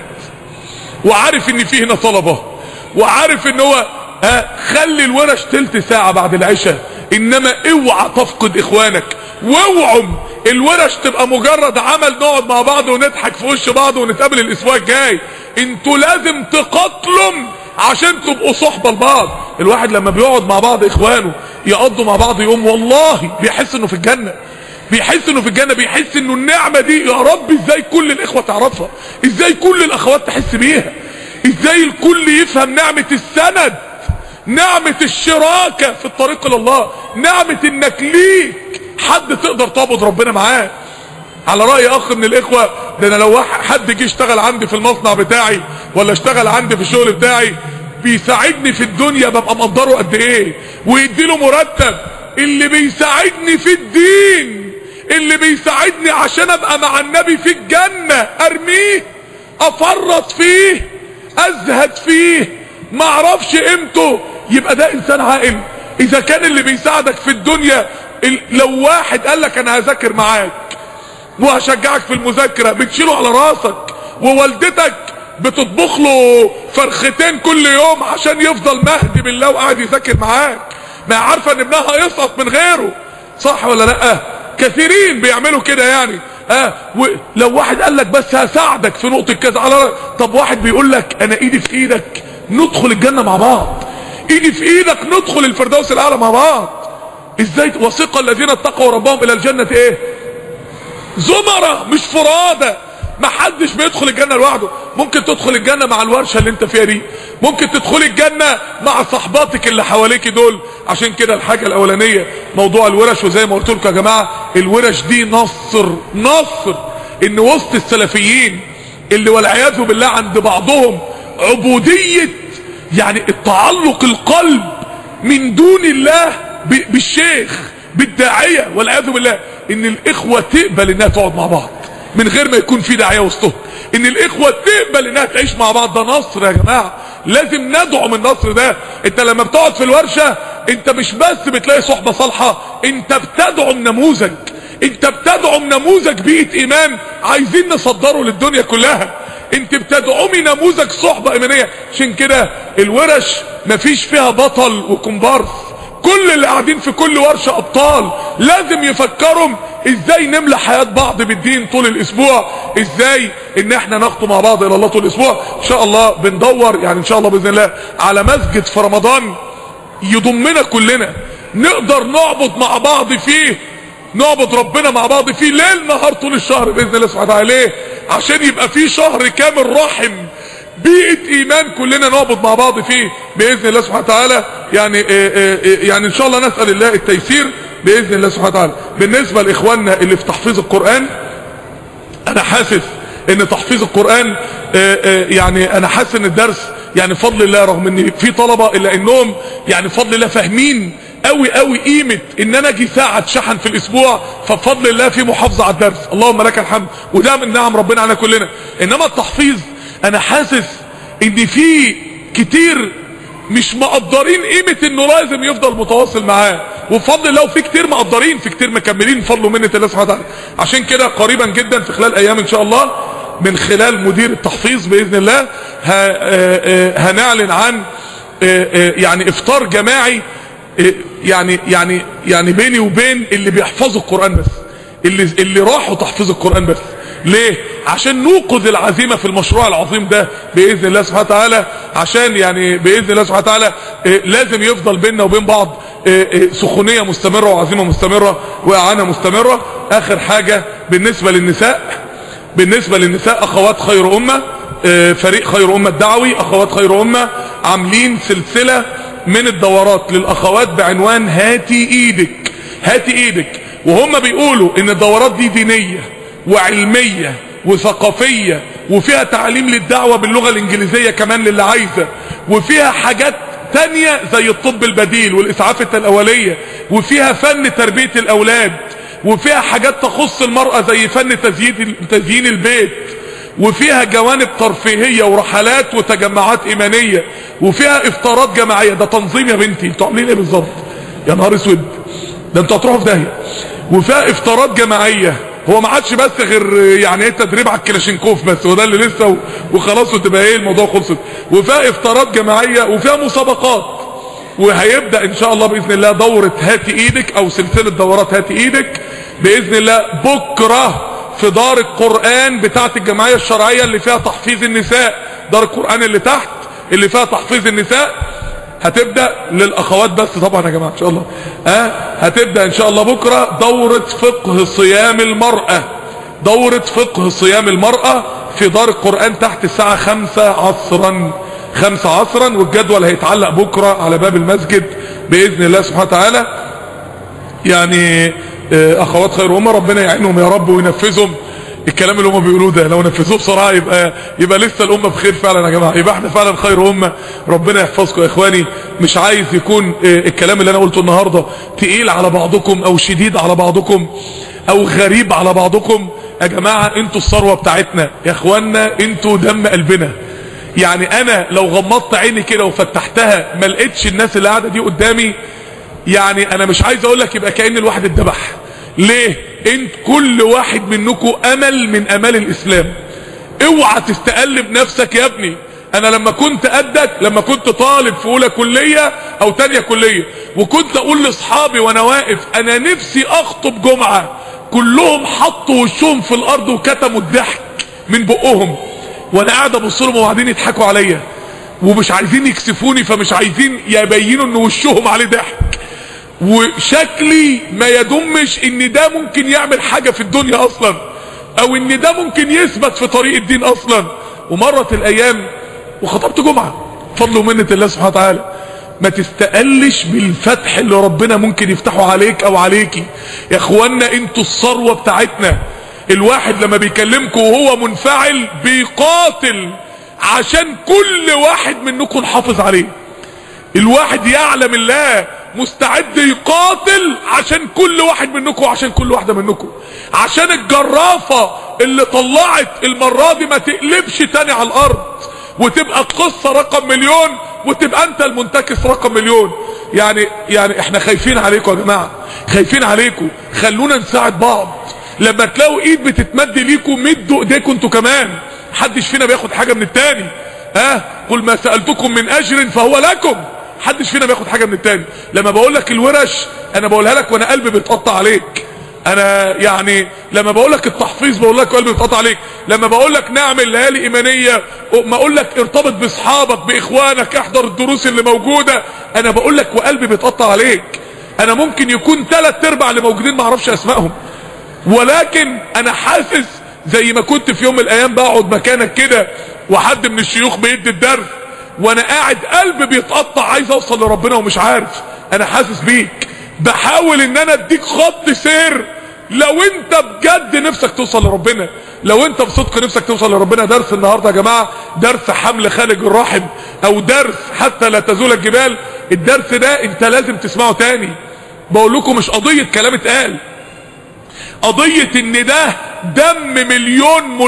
وعارف ان في هنا طلبة، وعارف ان هو ها خلي الورش تلت ساعة بعد العشاء، انما اوعى تفقد اخوانك، واوعوا الورش تبقى مجرد عمل نقعد مع بعض ونضحك في وش بعض ونتقابل الاسبوع الجاي. انتوا لازم تقاتلوا عشان تبقوا صحبة لبعض. الواحد لما بيقعد مع بعض اخوانه يقضوا مع بعض يوم، والله بيحس انه في الجنة، بيحس انه في الجنة، بيحس انه النعمة دي يا رب ازاي كل الاخوة تعرفها، ازاي كل الاخوات تحس بيها، ازاي الكل يفهم نعمة السند، نعمة الشراكة في الطريق الى الله، نعمة انك ليك حد تقدر تعبد ربنا معاه. على رأي اخ من الاخوة، ده انا لو حد جه اشتغل عندي في المصنع بتاعي ولا اشتغل عندي في الشغل بتاعي بيساعدني في الدنيا ببقى مقدره قد ايه ويديله مرتب. اللي بيساعدني في الدين، اللي بيساعدني عشان ابقى مع النبي في الجنة، ارميه افرط فيه ازهد فيه ما اعرفش قيمته، يبقى ده انسان عاقل. اذا كان اللي بيساعدك في الدنيا، لو واحد قال لك انا هذاكر معاك وهشجعك في المذاكرة بتشيله على راسك، ووالدتك بتطبخ له فرختين كل يوم عشان يفضل مهدي بالله وقاعد يذاكر معاك، ما عارفه ان ابنها هيسقط من غيره، صح ولا لا؟ كثيرين بيعملوا كده يعني. اه ولو واحد قال لك بس هساعدك في نقطه كذا على، طب واحد بيقول لك انا ايدي في ايدك ندخل الجنه مع بعض، ايدي في ايدك ندخل الفردوس الاعلى مع بعض. ازاي؟ وسيق الذين اتقوا ربهم الى الجنه ايه؟ زمرة مش فرادة. ما حدش بيدخل الجنة لوحده. ممكن تدخل الجنة مع الورشة اللي انت فيها دي، ممكن تدخل الجنة مع صحباتك اللي حواليك دول. عشان كده الحاجة الاولانية موضوع الورش، وزي ما قلت لكم يا جماعة الورش دي نصر نصر ان وسط السلفيين اللي والعياذ بالله عند بعضهم عبودية، يعني التعلق القلب من دون الله بالشيخ بالداعية والعياذ بالله، ان الاخوة تقبل انها تقعد مع بعض من غير ما يكون في داعية وسطهم، ان الاخوة تقبل انها تعيش مع بعض. ده نصر يا جماعة، لازم ندعم النصر ده. انت لما بتقعد في الورشة انت مش بس بتلاقي صحبة صالحة، انت بتدعم نموذج، انت بتدعم نموذج بيئة ايمان عايزين نصدره للدنيا كلها، انت بتدعمي نموذج صحبة ايمانية. عشان كده الورش مفيش فيها بطل وكمبارس، كل اللي قاعدين في كل ورشة ابطال، لازم يفكروا ازاي نملى حياة بعض بالدين طول الاسبوع، ازاي ان احنا نخطو مع بعض الى الله طول الاسبوع. ان شاء الله بندور يعني ان شاء الله باذن الله على مسجد في رمضان يضمنا كلنا، نقدر نعبد مع بعض فيه، نعبد ربنا مع بعض فيه ليل نهار طول الشهر باذن الله سبحانه وتعالى. ليه؟ عشان يبقى فيه شهر كامل رحم بيئة ايمان كلنا نعبد مع بعض فيه باذن الله سبحانه وتعالى. يعني يعني ان شاء الله نسأل الله التيسير باذن الله سبحانه وتعالى. بالنسبة لاخواننا اللي في تحفيظ القرآن، انا حاسس ان تحفيظ القرآن يعني انا حاسس ان الدرس يعني بفضل الله، رغم ان في طلبة الا انهم يعني بفضل الله فاهمين قوي قوي قيمة ان انا اجي ساعة شحن في الاسبوع، فبفضل الله في محافظة على الدرس، اللهم لك الحمد، وده من نعم ربنا علينا كلنا. انما التحفيظ انا حاسس ان في كتير مش مقدرين قيمة انه لازم يفضل متواصل معاه، وبفضل الله في كتير مقدرين، في كتير مكملين بفضل ومنة الله سبحانه وتعالى. عشان كده قريبا جدا في خلال ايام ان شاء الله من خلال مدير التحفيظ باذن الله هنعلن عن يعني افطار جماعي، يعني يعني يعني بيني وبين اللي بيحفظوا القرآن بس، اللي اللي راحوا تحفيظ القرآن بس. ليه؟ عشان نوقظ العزيمة في المشروع العظيم ده بإذن الله سبحانه وتعالى، عشان يعني بإذن الله سبحانه وتعالى لازم يفضل بيننا وبين بعض سخونية مستمرة وعزيمة مستمرة وإعانة مستمرة. آخر حاجة بالنسبة للنساء، بالنسبة للنساء أخوات خير أمة، فريق خير أمة الدعوي، أخوات خير أمة عاملين سلسلة من الدورات للأخوات بعنوان هاتي إيدك هاتي إيدك. وهم بيقولوا إن الدورات دي دينية وعلمية وثقافية، وفيها تعليم للدعوة باللغة الإنجليزية كمان للي عايزة، وفيها حاجات تانية زي الطب البديل والإسعاف الأولية، وفيها فن تربية الأولاد، وفيها حاجات تخص المرأة زي فن تزيين تزيين البيت، وفيها جوانب ترفيهية ورحلات وتجمعات إيمانية، وفيها إفطارات جماعية. ده تنظيم يا بنتي، انتوا عاملين ايه بالظبط؟ يا نهار اسود، ده انتوا هتروحوا في داهية. وفيها إفطارات جماعية، هو ما عادش بس غير يعني ايه تدريب على الكلاشينكوف بس، وده اللي لسه وخلاص وتبقى ايه الموضوع خلصت. وفيها إفطارات جماعية وفيها مسابقات. وهيبدأ ان شاء الله بإذن الله دورة هاتي ايدك او سلسلة دورات هاتي ايدك بإذن الله بكرة في دار القرآن بتاعة الجمعية الشرعية اللي فيها تحفيظ النساء. دار القرآن اللي تحت اللي فيها تحفيظ النساء هتبدأ للأخوات بس طبعا يا جماعة ان شاء الله. اه هتبدأ ان شاء الله بكرة دورة فقه صيام المرأة، دورة فقه صيام المرأة في دار القرآن تحت الساعة خمسة عصرا، خمسة عصرا. والجدول هيتعلق بكرة على باب المسجد بإذن الله سبحانه وتعالى. يعني اخوات خير امه ربنا يعينهم يا رب وينفذهم الكلام اللي هم بيقولوه ده. لو نفذوه بسرعه يبقى يبقى لسه الامه بخير فعلا يا جماعه، يبقى احنا فعلا خير امه. ربنا يحفظكم يا اخواني. مش عايز يكون الكلام اللي انا قلته النهارده تقيل على بعضكم او شديد على بعضكم او غريب على بعضكم. يا جماعه انتوا الثروه بتاعتنا يا اخوانا، انتوا دم قلبنا. يعني انا لو غمضت عيني كده وفتحتها ما لقيتش الناس اللي قاعده دي قدامي، يعني انا مش عايز اقول لك يبقى كأن الواحد اتذبح. ليه؟ انت كل واحد منكم امل من امال الاسلام. اوعى تستقلب نفسك يا ابني. انا لما كنت قدك، لما كنت طالب في اولى كلية او تانية كلية، وكنت اقول لاصحابي وانا واقف انا نفسي اخطب جمعة، كلهم حطوا وشهم في الارض وكتموا الضحك من بقهم، وانا قاعد ابص لهم وقاعدين يضحكوا عليا ومش عايزين يكسفوني، فمش عايزين يبينوا ان وشهم عليه ضحك وشكلي ما يدمش ان ده ممكن يعمل حاجة في الدنيا اصلا، او ان ده ممكن يثبت في طريق الدين اصلا. ومرت الايام وخطبت جمعة فضل ومنة الله سبحانه وتعالى. ما تستقلش بالفتح اللي ربنا ممكن يفتحه عليك او عليكي يا اخوانا. انتوا الثروة بتاعتنا. الواحد لما بيكلمكم وهو منفعل بيقاتل عشان كل واحد منكم نحافظ عليه. الواحد يعلم الله مستعد يقاتل عشان كل واحد منكم وعشان كل واحدة منكم، عشان الجرافة اللي طلعت المرة دي ما تقلبش تاني على الارض وتبقى القصة رقم مليون وتبقى انت المنتكس رقم مليون. يعني يعني احنا خايفين عليكم يا جماعة، خايفين عليكم. خلونا نساعد بعض. لما تلاقوا ايد بتتمد ليكم مدوا ايديكم انتوا كمان. محدش فينا بياخد حاجة من التاني. ها قل ما سألتكم من اجر فهو لكم. محدش فينا بياخد حاجة من التاني. لما بقول لك الورش انا بقولها لك وانا قلبي بيتقطع عليك. انا يعني لما بقول لك التحفيظ بقول لك قلبي بيتقطع عليك. لما بقول لك نعمل ليالي ايمانيه، ما اقول لك ارتبط باصحابك باخوانك احضر الدروس اللي موجوده، انا بقول لك وقلبي بيتقطع عليك. انا ممكن يكون ثلاث ارباع اللي موجودين ما اعرفش اسمائهم، ولكن انا حاسس زي ما كنت في يوم من الايام بقعد مكانك كده وحد من الشيوخ بيدي الدرس وانا قاعد قلبي بيتقطع عايز اوصل لربنا ومش عارف. انا حاسس بيك، بحاول ان انا اديك خط سير لو انت بجد نفسك توصل لربنا، لو انت بصدق نفسك توصل لربنا. درس النهارده يا جماعه درس حمل خالق الرحم او درس حتى لا تزول الجبال. الدرس ده انت لازم تسمعه تاني. بقول لكم مش قضيه كلام اتقال، قضيه ان ده دم مليون مل...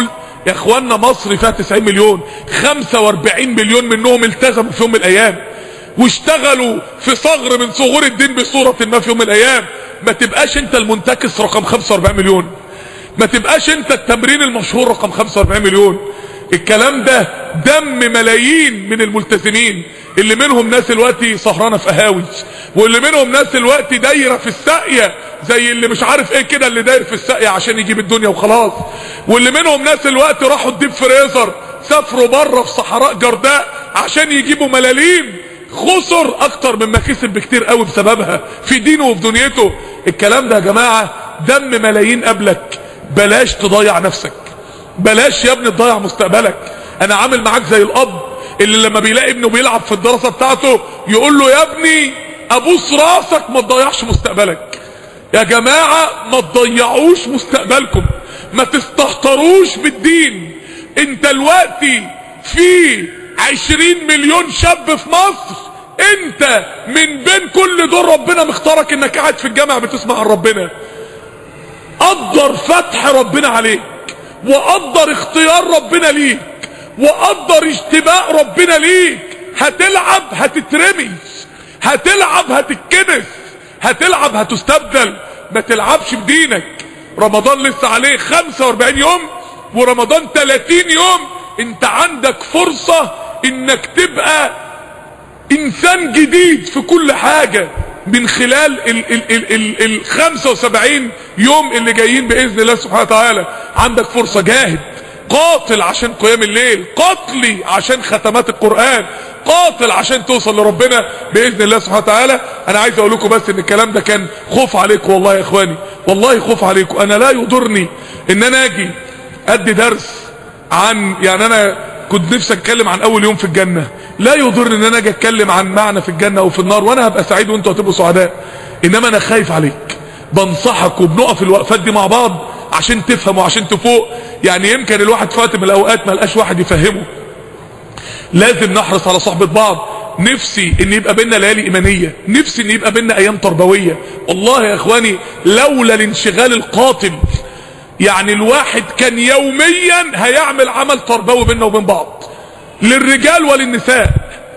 يا اخوانا مصر فيها تسعين مليون، خمسة واربعين مليون منهم التزموا في يوم من الايام واشتغلوا في ثغر من ثغور الدين بصورة ما في يوم من الايام. ما تبقاش انت المنتكس رقم خمسة واربعين مليون، ما تبقاش انت التمرين المشهور رقم خمسة واربعين مليون. الكلام ده دم ملايين من الملتزمين، اللي منهم ناس دلوقتي سهرانه في قهاوي، واللي منهم ناس دلوقتي دايره في الساقيه زي اللي مش عارف ايه كده، اللي داير في الساقيه عشان يجيب الدنيا وخلاص، واللي منهم ناس دلوقتي راحوا الديب فريزر، سافروا بره في صحراء جرداء عشان يجيبوا ملاليم، خسر اكتر مما كسب بكتير قوي بسببها في دينه وفي دنيته. الكلام ده يا جماعه دم ملايين قبلك. بلاش تضيع نفسك، بلاش يا ابني تضيع مستقبلك. انا عامل معاك زي الاب اللي لما بيلاقي ابنه بيلعب في الدراسة بتاعته يقول له يا ابني ابوس راسك ما تضيعش مستقبلك. يا جماعة ما تضيعوش مستقبلكم، ما تستهتروش بالدين. انت دلوقتي في عشرين مليون شاب في مصر، انت من بين كل دول ربنا مختارك انك قاعد في الجامع بتسمع عن ربنا. قدر فتح ربنا عليك، وقدر اختيار ربنا ليك، وقدر اجتباء ربنا ليك. هتلعب هتترمي، هتلعب هتتكنس، هتلعب هتستبدل. ما تلعبش بدينك. رمضان لسه عليه خمسة واربعين يوم، ورمضان تلاتين يوم. انت عندك فرصة انك تبقى انسان جديد في كل حاجة من خلال ال ال ال ال ال خمسة وسبعين يوم اللي جايين بإذن الله سبحانه وتعالى. عندك فرصة. جاهد، قاتل عشان قيام الليل، قاتلي عشان ختمات القرآن، قاتل عشان توصل لربنا بإذن الله سبحانه وتعالى. انا عايز اقول لكم بس ان الكلام ده كان خوف عليكم والله يا اخواني، والله خوف عليكم. انا لا يضرني ان انا اجي ادي درس عن، يعني انا كنت نفسي اتكلم عن اول يوم في الجنة، لا يضرني ان انا اجي اتكلم عن معنى في الجنة او في النار، وانا هبقى سعيد وانتوا هتبقوا سعداء. انما انا خايف عليك، بنصحك وبنقف الوقفات دي مع بعض عشان تفهم وعشان تفوق. يعني يمكن الواحد فات من الاوقات ما لقاش واحد يفهمه. لازم نحرص على صحبة بعض. نفسي ان يبقى بينا ليالي ايمانية، نفسي ان يبقى بينا ايام تربوية. والله يا اخواني لولا الانشغال القاتل، يعني الواحد كان يوميا هيعمل عمل تربوي بينا وبين بعض للرجال وللنساء.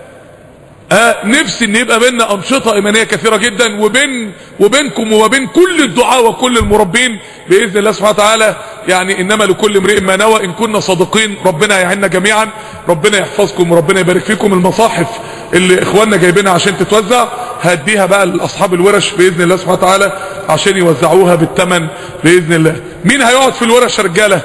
آه نفسي ان يبقى بينا انشطة ايمانية كثيرة جدا، وبين وبينكم وبين كل الدعاء وكل المربين باذن الله سبحانه وتعالى. يعني انما لكل امرئ ما نوى. ان كنا صادقين ربنا يعيننا جميعا، ربنا يحفظكم وربنا يبارك فيكم. المصاحف اللي اخواننا جايبينها عشان تتوزع هديها بقى لاصحاب الورش باذن الله سبحانه وتعالى عشان يوزعوها بالثمن باذن الله. مين هيقعد في الورش يا رجاله؟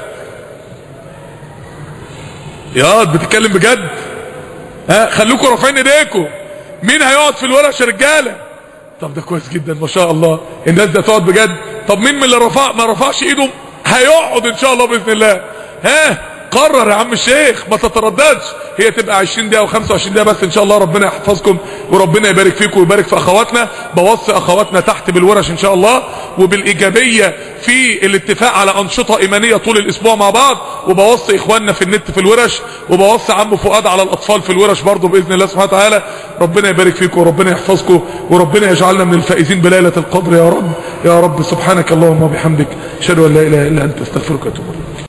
يا بتتكلم بجد؟ ها خلوكم رافعين ايديكم. مين هيقعد في الورش يا رجاله؟ طب ده كويس جدا ما شاء الله، الناس ده تقعد بجد. طب مين من اللي رفع ما رفعش ايده هيقعد ان شاء الله باذن الله؟ ها قرر يا عم الشيخ، ما تترددش. هي تبقى عشرين دقيقه وخمسة وعشرين دقيقه بس ان شاء الله. ربنا يحفظكم وربنا يبارك فيكم ويبارك في اخواتنا. بوصي اخواتنا تحت بالورش ان شاء الله، وبالايجابيه في الاتفاق على انشطه ايمانيه طول الاسبوع مع بعض. وبوصي اخواننا في النت في الورش، وبوصي عم فؤاد على الاطفال في الورش برضه باذن الله سبحانه وتعالى. ربنا يبارك فيكم وربنا يحفظكم وربنا يجعلنا من الفائزين بليله القدر يا رب. يا رب سبحانك اللهم وبحمدك اشهد ان لا اله الا انت استغفرك واتوب اليك.